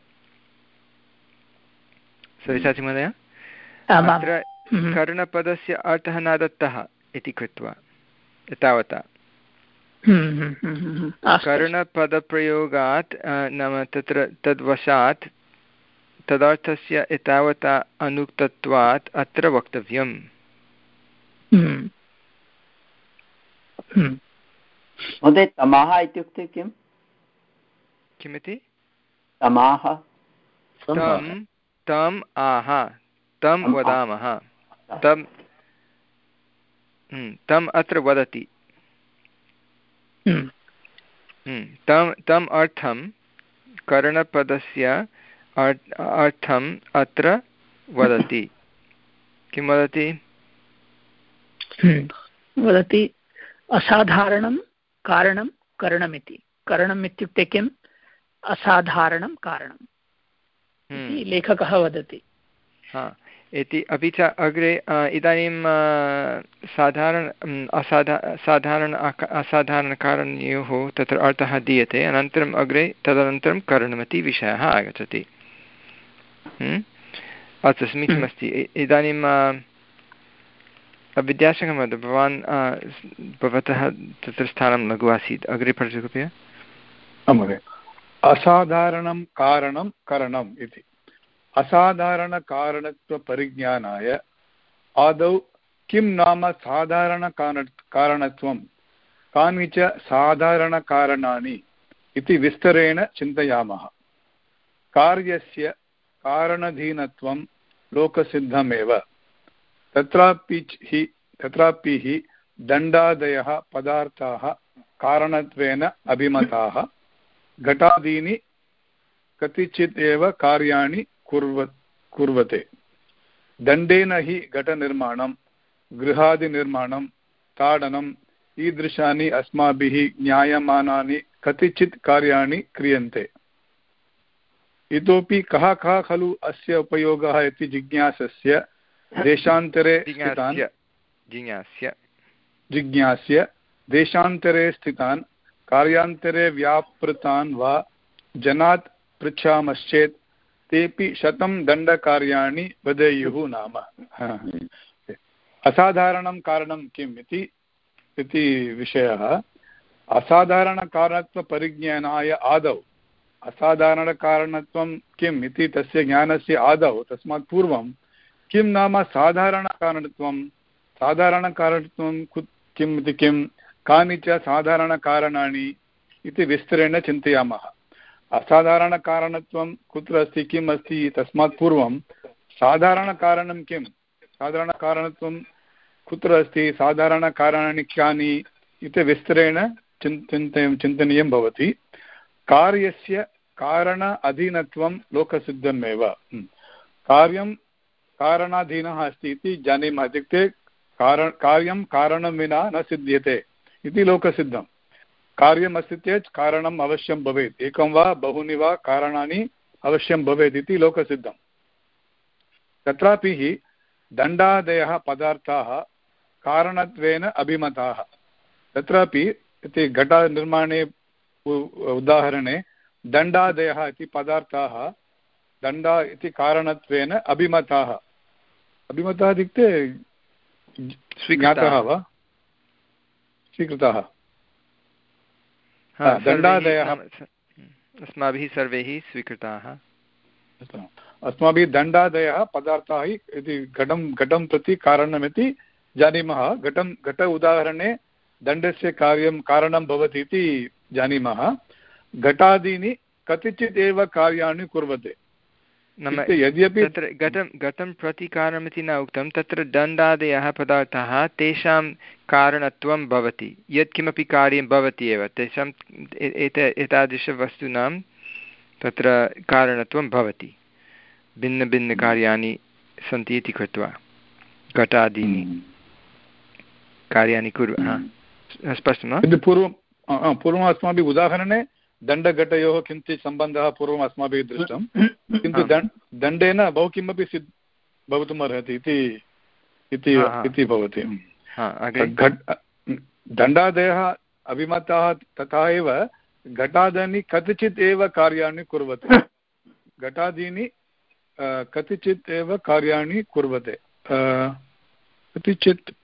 सविशाचि महोदय अत्र करणपदस्य अर्थः न दत्तः इति कृत्वा एतावता करणपदप्रयोगात् नाम तत्र तद्वशात् तदर्थस्य एतावता अनुक्तत्वात् अत्र वक्तव्यम् महोदय तमाः इत्युक्ते किं किमिति तमाः तं तम् आह तं वदामः तं तम् अत्र वदति तं तम् अर्थं करणपदस्य अर्थम् अत्र वदति किं वदति वदति असाधारणं कारणं करणमिति करणम् इत्युक्ते किम् असाधारणं कारणम् इति लेखकः वदति इति अपि च अग्रे इदानीं साधारण असाधा साधारण असाधारणकारणयोः तत्र अर्थः दीयते अनन्तरम् अग्रे तदनन्तरं करणमिति विषयः आगच्छति अस्तु समीचीनमस्ति इदानीं विद्यासागरमहोदय भवान् भवतः तत्र स्थानं लघु आसीत् अग्रे पठतु कृपया महोदय असाधारणं कारणं करणम् इति असाधारणकारणत्वपरिज्ञानाय आदौ किं नाम साधारणकारण कारणत्वं कानि च साधारणकारणानि इति विस्तरेण चिन्तयामः कार्यस्य कारणधीनत्वं लोकसिद्धमेव तत्रापि हि तत्रापि हि दण्डादयः पदार्थाः कारणत्वेन अभिमताः घटादीनि कतिचित् एव कार्याणि कुर्व कुर्वते दण्डेन हि घटनिर्माणं गृहादिनिर्माणं ताडनम् ईदृशानि अस्माभिः ज्ञायमानानि कतिचित् कार्याणि क्रियन्ते इतोपि कः कः खलु अस्य उपयोगः इति जिज्ञासस्य देशान्तरे स्थितान् जिज्ञास्य देशान्तरे स्थितान् कार्यान्तरे व्यापृतान् वा जनात् पृच्छामश्चेत् तेपि शतं दण्डकार्याणि वदेयुः नाम असाधारणं कारणं किम् इति इति विषयः असाधारणकारणत्वपरिज्ञानाय आदौ असाधारणकारणत्वं किम् इति तस्य ज्ञानस्य आदौ तस्मात् पूर्वं किं नाम साधारणकारणत्वं साधारणकारणत्वं किम् इति किं कानि च साधारणकारणानि इति विस्तरेण चिन्तयामः असाधारणकारणत्वं कुत्र अस्ति किम् अस्ति तस्मात् पूर्वं साधारणकारणं किं साधारणकारणत्वं कुत्र अस्ति साधारणकारणानि कानि इति विस्तरेण चिन्तयं चिन्तनीयं भवति कार्यस्य कारण अधीनत्वं लोकसिद्धमेव कार्यं कारणाधीनः अस्ति इति जानीमः इत्युक्ते कारण कार्यं कारणं विना न सिद्ध्यते इति लोकसिद्धं कार्यमस्ति चेत् कारणम् अवश्यं भवेत् एकं वा बहूनि वा कारणानि अवश्यं भवेत् इति लोकसिद्धं तत्रापि हि दण्डादयः पदार्थाः कारणत्वेन अभिमताः तत्रापि इति घटनिर्माणे उदाहरणे दण्डादयः इति पदार्थाः दण्डा इति कारणत्वेन अभिमताः अभिमताः इत्युक्ते स्वीकृताः वा स्वीकृताः दण्डादयः अस्माभिः सर्वैः स्वीकृताः अस्माभिः दण्डादयः पदार्थाः इति घटं घटं प्रति कारणमिति जानीमः घटं घट उदाहरणे दण्डस्य कार्यं कारणं भवति इति जानीमः घटादीनि कतिचित् एव कार्याणि कुर्वते नाम यद्यपि तत्र घटं घटं प्रति कारणमिति न उक्तं तत्र दण्डादयः पदार्थाः तेषां कारणत्वं भवति यत्किमपि कार्यं भवति एव तेषां एत एतादृशवस्तूनां तत्र कारणत्वं भवति भिन्नभिन्नकार्याणि सन्ति इति कृत्वा घटादीनि कार्याणि कुर्वः स्पष्टं वा पूर्वं पूर्वम् अस्माभिः उदाहरणे दण्डघटयोः किञ्चित् सम्बन्धः पूर्वम् अस्माभिः दृष्टं किन्तु दण्डेन बहु किमपि सिद् भवितुमर्हति इति भवति। दण्डादयः अभिमताः तथा एव घटादीनि कतिचित् एव कार्याणि कुर्वते घटादीनि कतिचित् एव कार्याणि कुर्वते कतिचित्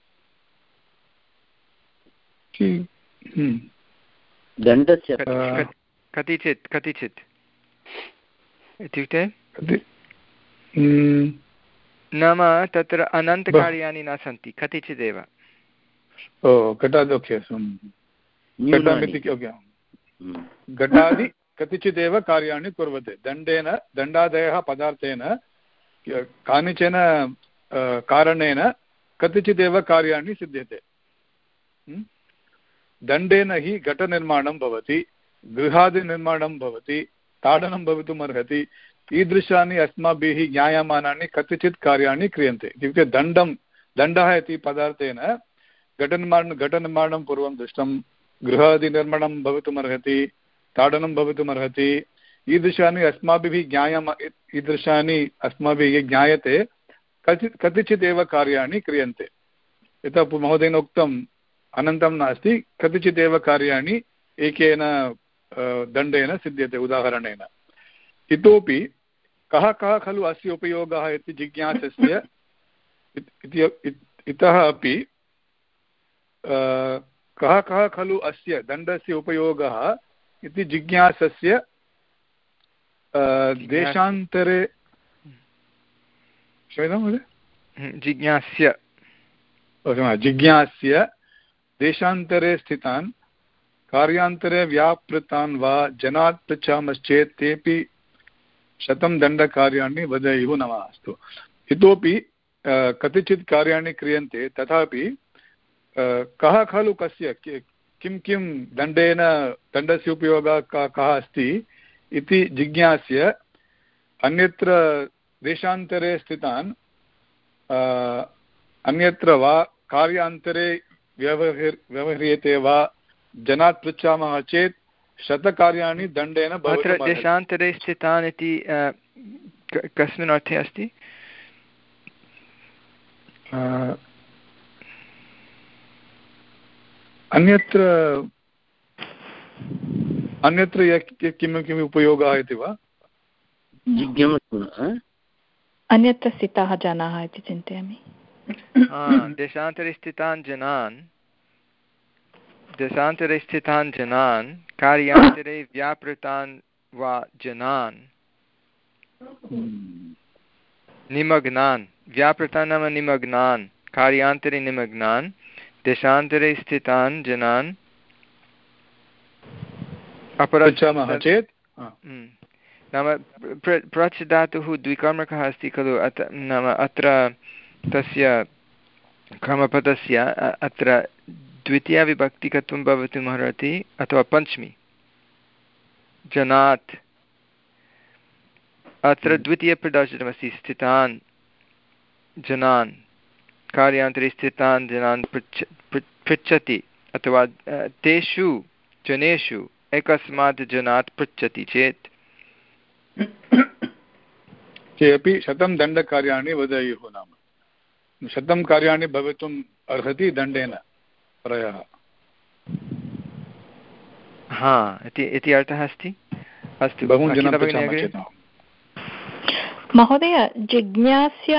दण्डस्य कतिचित् कतिचित् इत्युक्ते नाम तत्र अनन्तकार्याणि न सन्ति कतिचिदेव। ओ घटादि ओके घटादि कतिचिदेव कार्याणि कुर्वते दण्डेन दण्डादयः पदार्थेन कानिचन कारणेन कतिचिदेव कार्याणि सिद्ध्यते। दण्डेन हि घटनिर्माणं भवति गृहादिनिर्माणं भवति ताडनं भवितुम् अर्हति ईदृशानि अस्माभिः ज्ञायमानानि कतिचित् कार्याणि क्रियन्ते। इत्युक्ते दण्डं दण्डः इति पदार्थेन घटनिर्माणं घटनिर्माणं पूर्वं दृष्टं गृहादिनिर्माणं भवितुमर्हति ताडनं भवितुमर्हति ईदृशानि अस्माभिः ज्ञायमा ईदृशानि अस्माभिः ज्ञायते कतिचित् कतिचित् एव कार्याणि क्रियन्ते। यथा महोदयेन उक्तम् अनन्तं नास्ति कतिचित् एव कार्याणि एकेन दण्डेन सिद्ध्यते उदाहरणेन। इतोपि कः कः खलु अस्य उपयोगः इति जिज्ञासस्य इतः अपि कः कः खलु अस्य दण्डस्य उपयोगः इति जिज्ञासस्य देशान्तरे जिज्ञास्य जिज्ञास्य देशान्तरे स्थितान् कार्यान्तरे व्यापृतान् वा जनात् पृच्छामश्चेत् तेऽपि शतं दण्डकार्याणि वदेयुः नमः। अस्तु इतोपि कतिचित् कार्याणि क्रियन्ते तथापि कः खलु कस्य किं किं दण्डेन दण्डस्य उपयोगः कः अस्ति इति जिज्ञास्य अन्यत्र देशान्तरे स्थितान् अन्यत्र वा कार्यान्तरे व्यवहृ व्यवह्रियते वा जनात् पृच्छामः चेत् शतकार्याणि दण्डेन अत्र देशान्तरे स्थितान् इति कस्मिन् अर्थे अस्ति? अन्यत्र अन्यत्र किं किम् उपयोगः इति वा अन्यत्र स्थिताः जनाः इति चिन्तयामि। देशान्तरे स्थितान् जनान् देशान्तरे स्थितान् जनान् कार्यान्तरे व्यापृतान् वा जनान् निमग्नान् व्यापृतान् नाम निमग्नान् कार्यान्तरे निमग्नान् देशान्तरे स्थितान् जनान् अपरच्छामः चेत् नाम प्रच् धातुः द्विकर्मकः अस्ति खलु अत नाम अत्र तस्य कर्मपदस्य अत्र द्वितीयाविभक्तिकत्वं भवितुमर्हति अथवा पञ्चमी जनात् अत्र द्वितीयप्रदर्शितमस्ति स्थितान् जनान् कार्यान्तरे स्थितान् जनान् पृच्छ पृच्छति अथवा तेषु जनेषु एकस्मात् जनात् पृच्छति चेत् ते अपि शतं दण्डकार्याणि वदेयुः। नाम शतं कार्याणि भवितुम् अर्हति दण्डेन प्रयः। हा इति इति अर्थः अस्ति। अस्तु महोदय जिज्ञास्य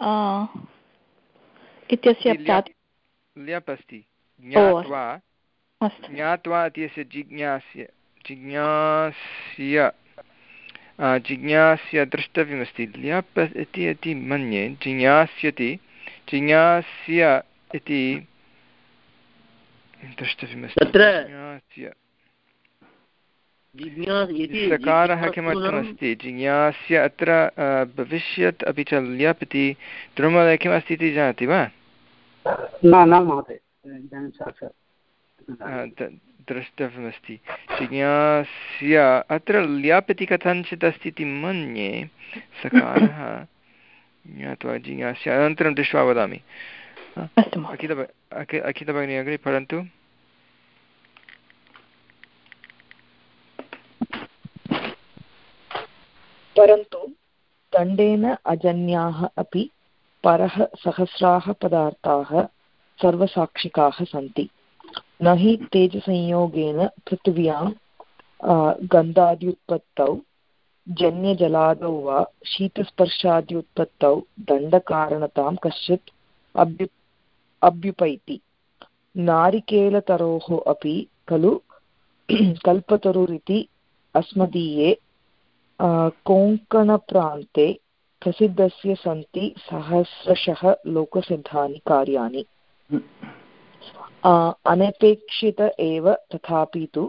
इत्यस्य ल्यप् अस्ति ज्ञात्वा ज्ञात्वा इत्यस्य जिज्ञास्य जिज्ञास्य जिज्ञास्य द्रष्टव्यमस्ति ल्यप् इति इति मन्ये जिज्ञास्यति जिज्ञास्य इति द्रष्टव्यमस्ति। तत्र सकारः किमर्थमस्ति जिज्ञास्य अत्र भविष्यत् अपि च ल्यप् इति द्रुमले किमस्ति इति जानाति वा? द्रष्टव्यमस्ति जिज्ञास्य अत्र ल्यप् इति कथञ्चित् अस्ति इति मन्ये सकारः ज्ञात्वा जिज्ञास्य अनन्तरं दृष्ट्वा वदामि। अखिल अखिल भगिनी अग्रे परन्तु परन्तु दण्डेन अजन्याः अपि परः सहस्राः पदार्थाः सर्वसाक्षिकाः सन्ति। न हि तेजसंयोगेन पृथिव्यां गन्धाद्युत्पत्तौ जन्यजलादौ वा शीतस्पर्शाद्युत्पत्तौ दण्डकारणतां कश्चित् अभ्यु अभ्युपैति। नारिकेलतरोः अपि खलु कल्पतरुरिति अस्मदीये कोङ्कणप्रान्ते प्रसिद्धस्य सन्ति सहस्रशः लोकसिद्धानि कार्याणि। अनपेक्षित एव तथापि तु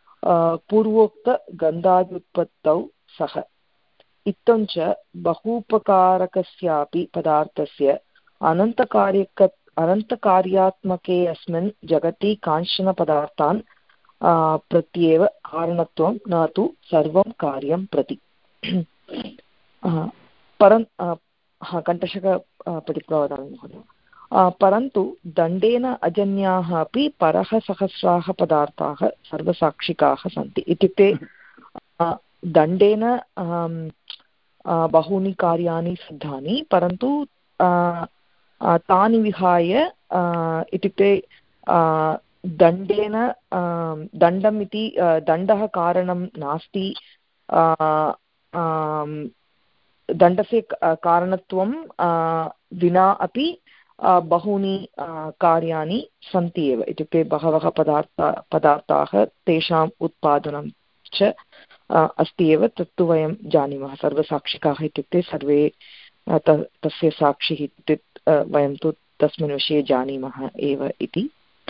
पूर्वोक्तगन्धाद्युत्पत्तौ सः इत्थं च बहूपकारकस्यापि पदार्थस्य अनन्तकार्यक अनन्तकार्यात्मके अस्मिन् जगति कांश्चन पदार्थान् प्रत्येव कारणत्वं न तु सर्वं कार्यं प्रति। परं कण्ठशक पठित्वा वदामि महोदय। परन्तु दण्डेन अजन्याः अपि परः सहस्राः पदार्थाः सर्वसाक्षिकाः सन्ति। इत्युक्ते दण्डेन बहूनि कार्याणि सिद्धानि, परन्तु तानि विहाय इत्युक्ते दण्डेन दण्डम् इति दण्डः कारणं नास्ति, दण्डस्य कारणत्वं विना अपि बहूनि कार्याणि सन्ति एव। इत्युक्ते बहवः पदार्थ पदार्थाः तेषाम् उत्पादनं च अस्ति एव। तत्तु वयं जानीमः। सर्वसाक्षिकाः इत्युक्ते सर्वे तस्य साक्षिः इत्युक्ते वयं तु तस्मिन् विषये जानीमः एव इति।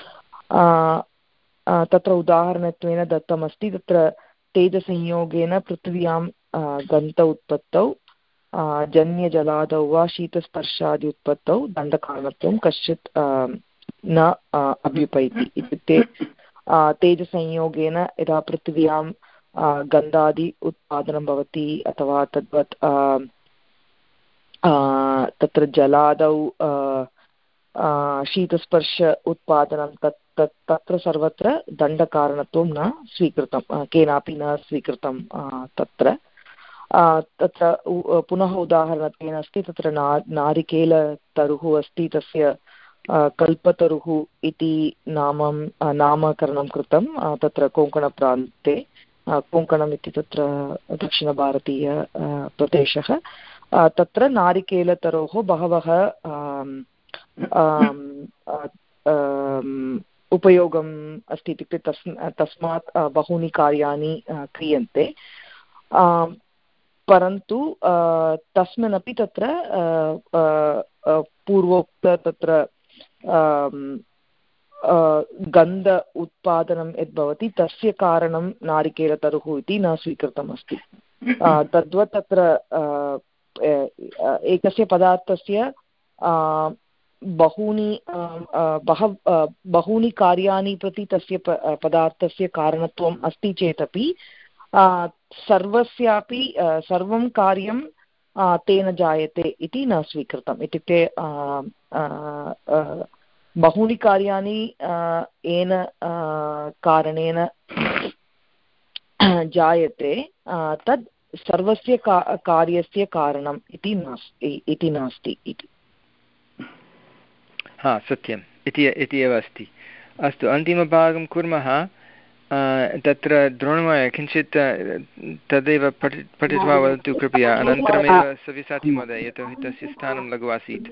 तत्र उदाहरणत्वेन दत्तमस्ति, तत्र तेजसंयोगेन पृथिव्यां गन्ध उत्पत्तौ जन्यजलादौ वा शीतस्पर्शाद्युत्पत्तौ दण्डकारणत्वं कश्चित् न अभ्युपैति। इत्युक्ते तेजसंयोगेन यदा पृथिव्यां गन्धादि उत्पादनं भवति अथवा तद्वत् तत्र जलादौ शीतस्पर्श उत्पादनं तत् तत् तत्र सर्वत्र दण्डकारणत्वं न स्वीकृतं, केनापि न स्वीकृतं तत्र। तत्र पुनः उदाहरणत्वेन अस्ति, तत्र ना नारिकेलतरुः अस्ति, तस्य कल्पतरुः इति नामं नामकरणं कृतं तत्र कोङ्कणप्रान्ते। कोङ्कणम् इति तत्र दक्षिणभारतीय प्रदेशः। तत्र नारिकेलतरोः बहवः उपयोगम् अस्ति। इत्युक्ते तस् तस्मात् बहूनि कार्याणि क्रियन्ते, परन्तु तस्मिन्नपि तत्र पूर्वोक्त तत्र गन्ध उत्पादनं यद् भवति तस्य कारणं नारिकेलतरुः इति न स्वीकृतमस्ति। तद्वत् तत्र एकस्य पदार्थस्य बहूनि बहव बहूनि कार्याणि प्रति तस्य पदार्थस्य कारणत्वम् अस्ति चेदपि सर्वस्यापि सर्वं कार्यं तेन जायते इति न स्वीकृतम्। इत्युक्ते बहूनि कार्याणि येन कारणेन जायते तद् सर्वस्य का कार्यस्य कारणम् इति नास्ति इति नास्ति इति। हा, सत्यम् इति इति एव अस्ति। अस्तु, अन्तिमभागं कुर्मः। तत्र द्रोणमहोदय किञ्चित् तदेव पठि पठित्वा वदतु कृपया, अनन्तरमेव सव्यसाची महोदय, यतोहि तस्य स्थानं लघु आसीत्।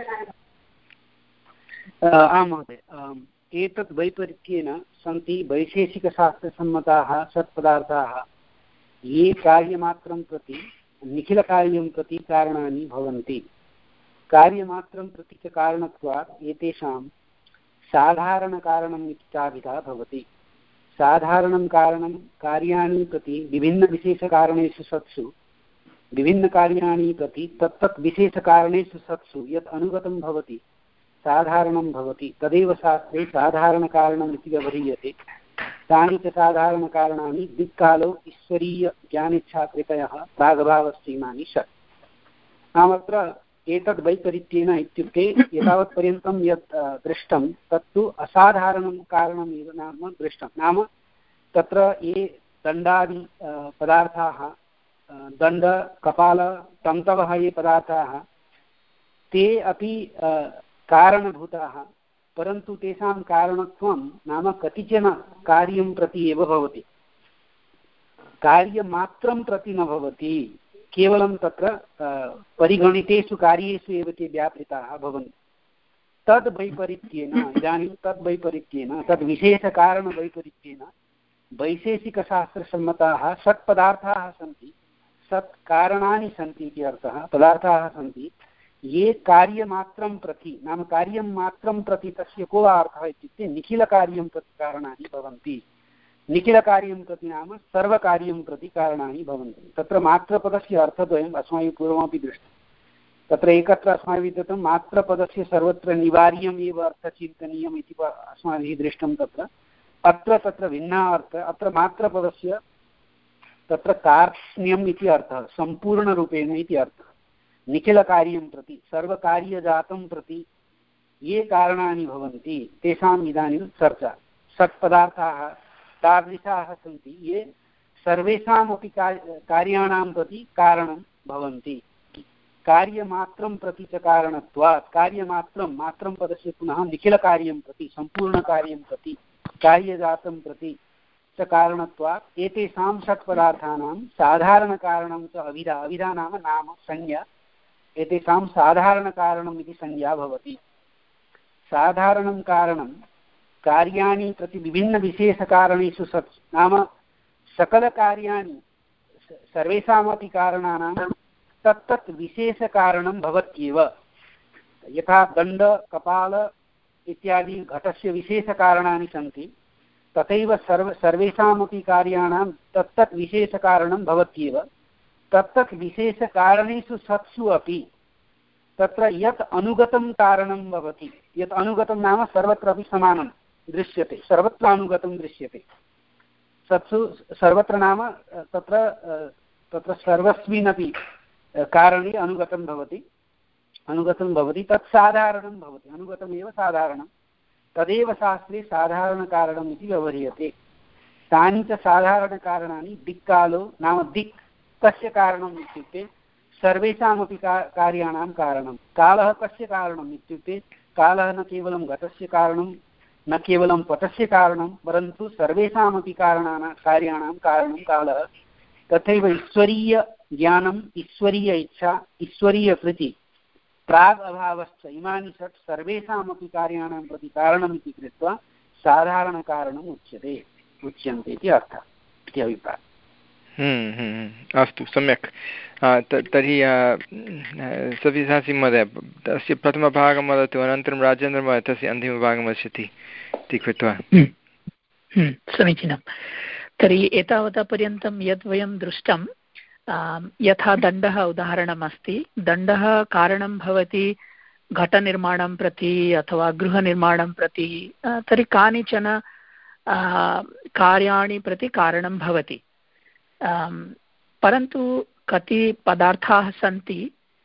आं महोदय, एतत् वैपरीत्येन सन्ति वैशेषिकशास्त्रसम्मताः सत्पदार्थाः ये कार्यमात्रं प्रति निखिलकार्यं प्रति कारणानि भवन्ति। कार्यमात्रं प्रति च कारणत्वात् एतेषां साधारणकारणम् इति चाभिधा भवति। साधारणं कारणं कार्याणि प्रति विभिन्नविशेषकारणेषु सत्सु विभिन्नकार्याणि प्रति तत्तत् विशेषकारणेषु सत्सु यत् अनुगतं भवति साधारणं भवति। तदेव शास्त्रे साधारणकारणम् इति व्यवह्रियते। तानि च साधारणकारणानि दिक्कालो ईश्वरीयज्ञानेच्छाकृतयः प्रागभावस्सीमानि षट्। नामत्र एतद् वैपरीत्येन इत्युक्ते एतावत्पर्यन्तं यत् दृष्टं तत्तु असाधारणं कारणमेव नाम दृष्टं। नाम तत्र ये दण्डादि पदार्थाः, दण्ड कपाल तन्तवः ये पदार्थाः ते अपि कारणभूताः, परन्तु तेषां कारणत्वं नाम कतिचन कार्यं प्रति एव भवति, कार्यमात्रं प्रति न भवति। केवलं तत्र परिगणितेषु कार्येषु एव ते व्यापृताः भवन्ति। तद् वैपरीत्येन इदानीं तद् वैपरीत्येन तद्विशेषकारणवैपरीत्येन वैशेषिकशास्त्रसम्मताः षट् पदार्थाः सन्ति, षट् कारणानि सन्ति इति अर्थः। पदार्थाः सन्ति ये कार्यमात्रं प्रति नाम कार्यं मात्रं प्रति तस्य को अर्थः इत्युक्ते निखिलकार्यं प्रति कारणानि भवन्ति। निखिलकार्यं प्रति नाम सर्वकार्यं प्रति कारणानि भवन्ति। तत्र मात्रपदस्य अर्थद्वयम् अस्माभिः पूर्वमपि दृष्टं। तत्र एकत्र अस्माभिः दत्तं मात्रपदस्य सर्वत्र निवार्यम् एव अर्थचिन्तनीयम् इति अस्माभिः दृष्टं। तत्र अत्र तत्र भिन्नः अर्थः। अत्र मात्रपदस्य तत्र कार्ष्ण्यम् इति अर्थः, सम्पूर्णरूपेण इति अर्थः। निखिलकार्यं प्रति सर्वकार्यजातं प्रति ये कारणानि भवन्ति तेषाम् इदानीं चर्चा। षट् पदार्थाः तादृशाः सन्ति ये सर्वेषामपि कार्याणां प्रति कारणं भवन्ति। कार्यमात्रं प्रति च कारणत्वात्, कार्यमात्रं मात्रं पदस्य पुनः निखिलकार्यं प्रति सम्पूर्णकार्यं प्रति कार्यजातं प्रति च कारणत्वात् एतेषां षट् पदार्थानां साधारणकारणं च अविधा। अविधा नाम नाम संज्ञा। एतेषां साधारणकारणम् इति संज्ञा भवति। साधारणं कारणं कार्याणि प्रति विभिन्नविशेषकारणेषु सत् नाम सकलकार्याणि सर्वेषामपि कारणानां तत्तत् विशेषकारणं भवत्येव। यथा दण्ड कपाल इत्यादि घटस्य विशेषकारणानि सन्ति, तथैव सर्व सर्वेषामपि कार्याणां तत्तत् विशेषकारणं भवत्येव। तत्तत् विशेषकारणेषु सत्सु अपि तत्र यत् अनुगतं कारणं भवति, यत् अनुगतं नाम सर्वत्रापि समानं दृश्यते, सर्वत्र अनुगतं दृश्यते। सत्सु सर्वत्र नाम तत्र तत्र सर्वस्मिन्नपि कारणे अनुगतं भवति, अनुगतं भवति तत् साधारणं भवति। अनुगतमेव साधारणं, तदेव शास्त्रे साधारणकारणम् इति व्यवह्रियते। तानि च साधारणकारणानि दिक्कालो नाम दिक् कस्य कारणम् इत्युक्ते सर्वेषामपि का कार्याणां कारणं। कालः कस्य कारणम् इत्युक्ते कालः न केवलं घटस्य कारणं, न केवलं पटस्य कारणं, परन्तु सर्वेषामपि कारणानां कार्याणां कारणं कालः। तथैव ईश्वरीय ज्ञानम्, ईश्वरीय इच्छा, ईश्वरीयकृति, प्राग् अभावश्च इमानि षट् सर्वेषामपि कार्याणां प्रति कारणमिति कृत्वा साधारणकारणम् उच्यते उच्यन्ते इति अर्थः इति अभिप्रायः। अस्तु, सम्यक्। तर्हि सव्यसाचि महोदय तस्य प्रथमभागं वदतु, अनन्तरं राजेन्द्रमहोदय तस्य अन्तिमभागं वदति इति कृत्वा। समीचीनं। तर्हि एतावता पर्यन्तं यद् वयं दृष्टं, यथा दण्डः उदाहरणमस्ति, दण्डः कारणं भवति घटनिर्माणं प्रति अथवा गृहनिर्माणं प्रति, तर्हि कानिचन कार्याणि प्रति कारणं भवति। परन्तु कति पदार्थाः सन्ति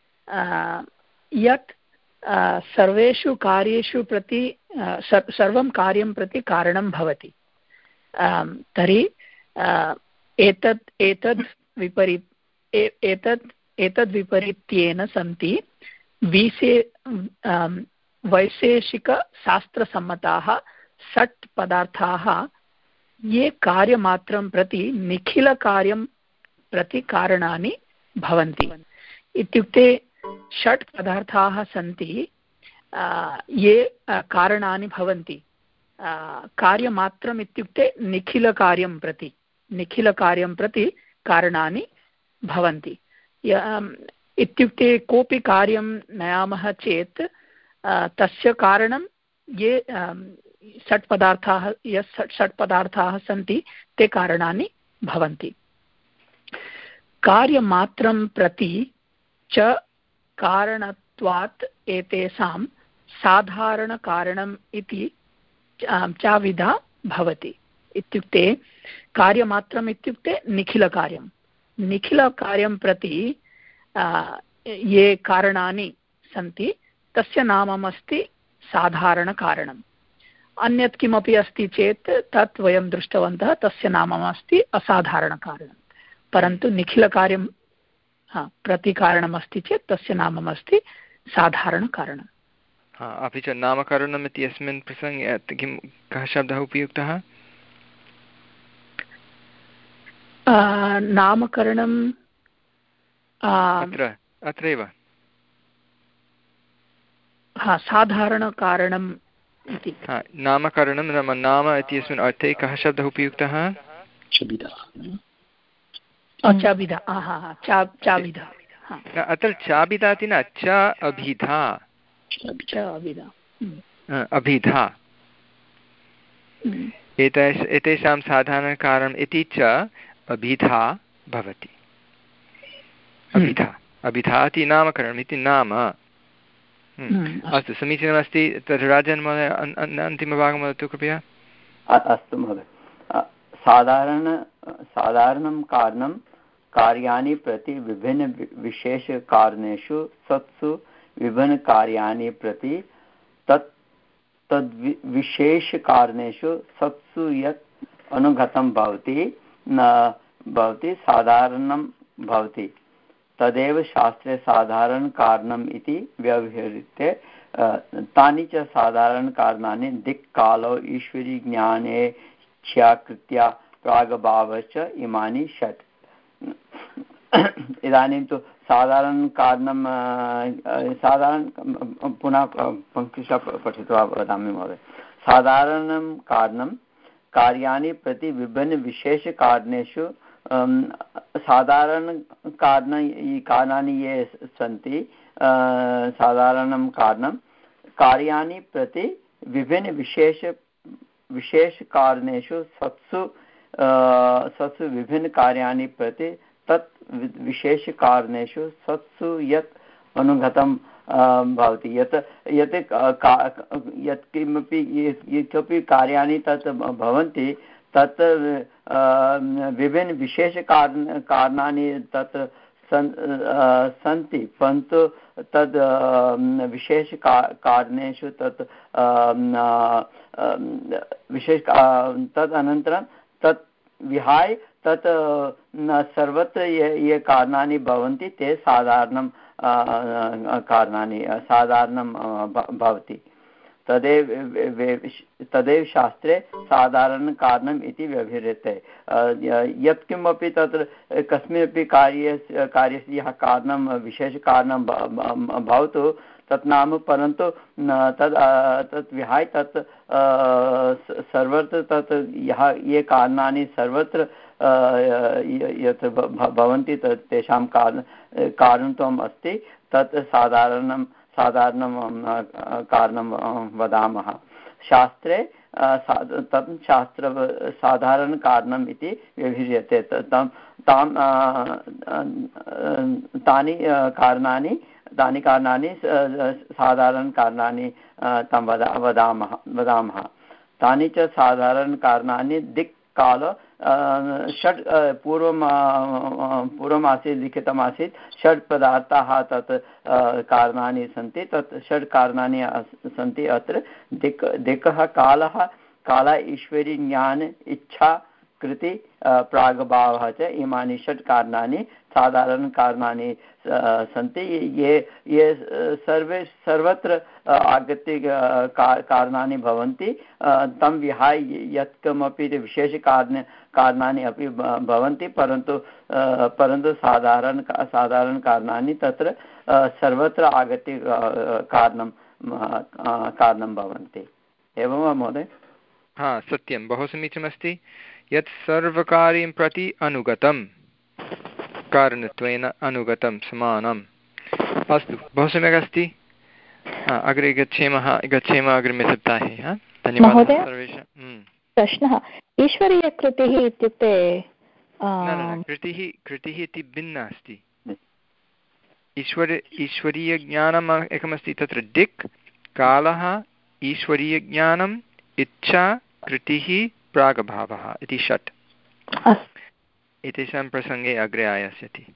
यत् सर्वेषु कार्येषु प्रति सर्वं कार्यं प्रति कारणं भवति। तर्हि एतत् एतद् विपरी एतत् एतद् विपरीत्येन सन्ति विशे वैशेषिकशास्त्रसम्मताः षट् पदार्थाः ये कार्यमात्रं प्रति निखिलकार्यं प्रति कारणानि भवन्ति। इत्युक्ते षट् पदार्थाः सन्ति ये कारणानि भवन्ति। कार्यमात्रम् इत्युक्ते निखिलकार्यं प्रति निखिलकार्यं प्रति कारणानि भवन्ति। इत्युक्ते कोऽपि कार्यं नयामः चेत् तस्य कारणं ये षट् पदार्थाः यत् षट् पदार्थाः सन्ति ते कारणानि भवन्ति। कार्यमात्रं प्रति च कारणत्वात् एतेषां साधारणकारणम् इति चाविधा भवति। इत्युक्ते कार्यमात्रम् इत्युक्ते निखिलकार्यं निखिलकार्यं प्रति ये कारणानि सन्ति तस्य नाममस्ति साधारणकारणम्। अन्यत् किमपि अस्ति चेत् तत् वयं दृष्टवन्तः, तस्य नाममस्ति असाधारणकारणं। परन्तु निखिलकार्यं हा प्रतिकारणमस्ति चेत् तस्य नाममस्ति साधारणकारणं। हा, अपि च नामकरणम् इत्यस्मिन् प्रसङ्गे किं कः शब्दः उपयुक्तः? नामकरणं अत्र अत्रैव हा साधारणकारणम् इति। हा, नामकरणं नाम नाम इत्यस्मिन् अर्थे कः शब्दः उपयुक्तः? अत्र चाबिदा इति न, च अभिधा अभिधा एतेषां साधारणकारणम् इति च अभिधा भवति। अभिधा अभिधा इति नामकरणम् इति नाम। अस्तु, समीचीनमस्ति। तर्हि राजन् महोदय अन्तिमभागं वदतु कृपया। अस्तु महोदय। साधारण साधारणं कारणं कार्याणि प्रति विभिन्न विशेषकारणेषु सत्सु विभिन्नकार्याणि प्रति तत् तद्विशेषकारणेषु सत्सु यत् अनुगतं भवति न भवति साधारणं भवति तदेव शास्त्रे साधारणकारणम् इति व्यवह्रियते। तानि च साधारणकारणानि दिक्कालो ईश्वरीज्ञाने च्छाकृत्या प्रागभावश्च इमानि षट्। इदानीं तु साधारणकारणं साधारण पुनः पङ्क्तिशः पठित्वा वदामि महोदय। साधारणं कारणं कार्याणि प्रति विभिन्नविशेषकारणेषु साधारणकारण कारणानि ये सन्ति साधारणं कारणं कार्याणि प्रति विभिन्नविशेष विशेषकारणेषु सत्सु सत्सु विभिन्नकार्याणि प्रति तत् विशेषकारणेषु सत्सु यत् अनुगतं भवति यत् यत् यत् किमपि यत्कोपि कार्याणि तत् भवन्ति तत् विभिन्नविशेषकारण कारणानि तत् सन्ति परन्तु तद् विशेषकारणेषु तत् विशेष तदनन्तरं तत् विहाय तत् सर्वत्र ये ये कारणानि भवन्ति ते साधारणं कारणानि साधारणं भवति तदेव तदेव शास्त्रे साधारणकारणम् इति व्यवह्रियते। यत्किमपि तत्र कस्मिन्नपि कार्यस्य कार्यस्य यः कारणं विशेषकारणं भवतु तत् नाम परन्तु तद् तत् विहाय तत् सर्वत्र तत् यः ये कारणानि सर्वत्र यत् भवन्ति तत् तेषां कारण कारणत्वम् अस्ति तत् साधारणं साधारणं कारणं वदामः। शास्त्रे तत् शास्त्र साधारणकारणम् इति व्यवह्रियते। तां तानि कारणानि तानि कारणानि साधारणकारणानि तं वदा वदामः वदामः तानि च साधारणकारणानि दिक्काल षट् पूर्वं पूर्वमासीत् लिखितमासीत् षट् पदार्थाः तत् कारणानि सन्ति तत् षट् कारणानि सन्ति। अत्र दिक् दिक्कः कालः काल ईश्वरी ज्ञान इच्छा कृति प्रागभावः च इमानि षट् कारणानि साधारणकारणानि सन्ति ये ये सर्वे सर्वत्र आगत्य कारणानि भवन्ति तं विहाय यत्कमपि विशेषकारण कारणानि अपि भवन्ति परन्तु परन्तु साधारण साधारणकारणानि तत्र सर्वत्र आगत्य कारणं कारणं भवन्ति। एवं वा महोदय? हा, सत्यं, बहु समीचीनमस्ति। यत् सर्वकार्यं प्रति अनुगतं कारणत्वेन अनुगतं समानम्। अस्तु, बहु सम्यक् अस्ति। अग्रे गच्छेमः गच्छेम अग्रिमे सप्ताहे। धन्यवादः सर्वेषां। प्रश्नः, ईश्वरीयकृतिः इत्युक्ते कृतिः कृतिः इति भिन्ना अस्ति। ईश्वर ईश्वरीयज्ञानम् एकमस्ति तत्र दिक् कालः ईश्वरीयज्ञानम् इच्छा कृतिः प्रागभावः इति षट्। एतेषां प्रसङ्गे अग्रे आयास्यति।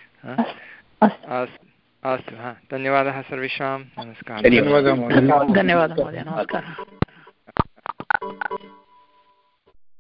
अस्तु, हा, धन्यवादः सर्वेषां। नमस्कारः। धन्यवादः महोदय, नमस्कारः।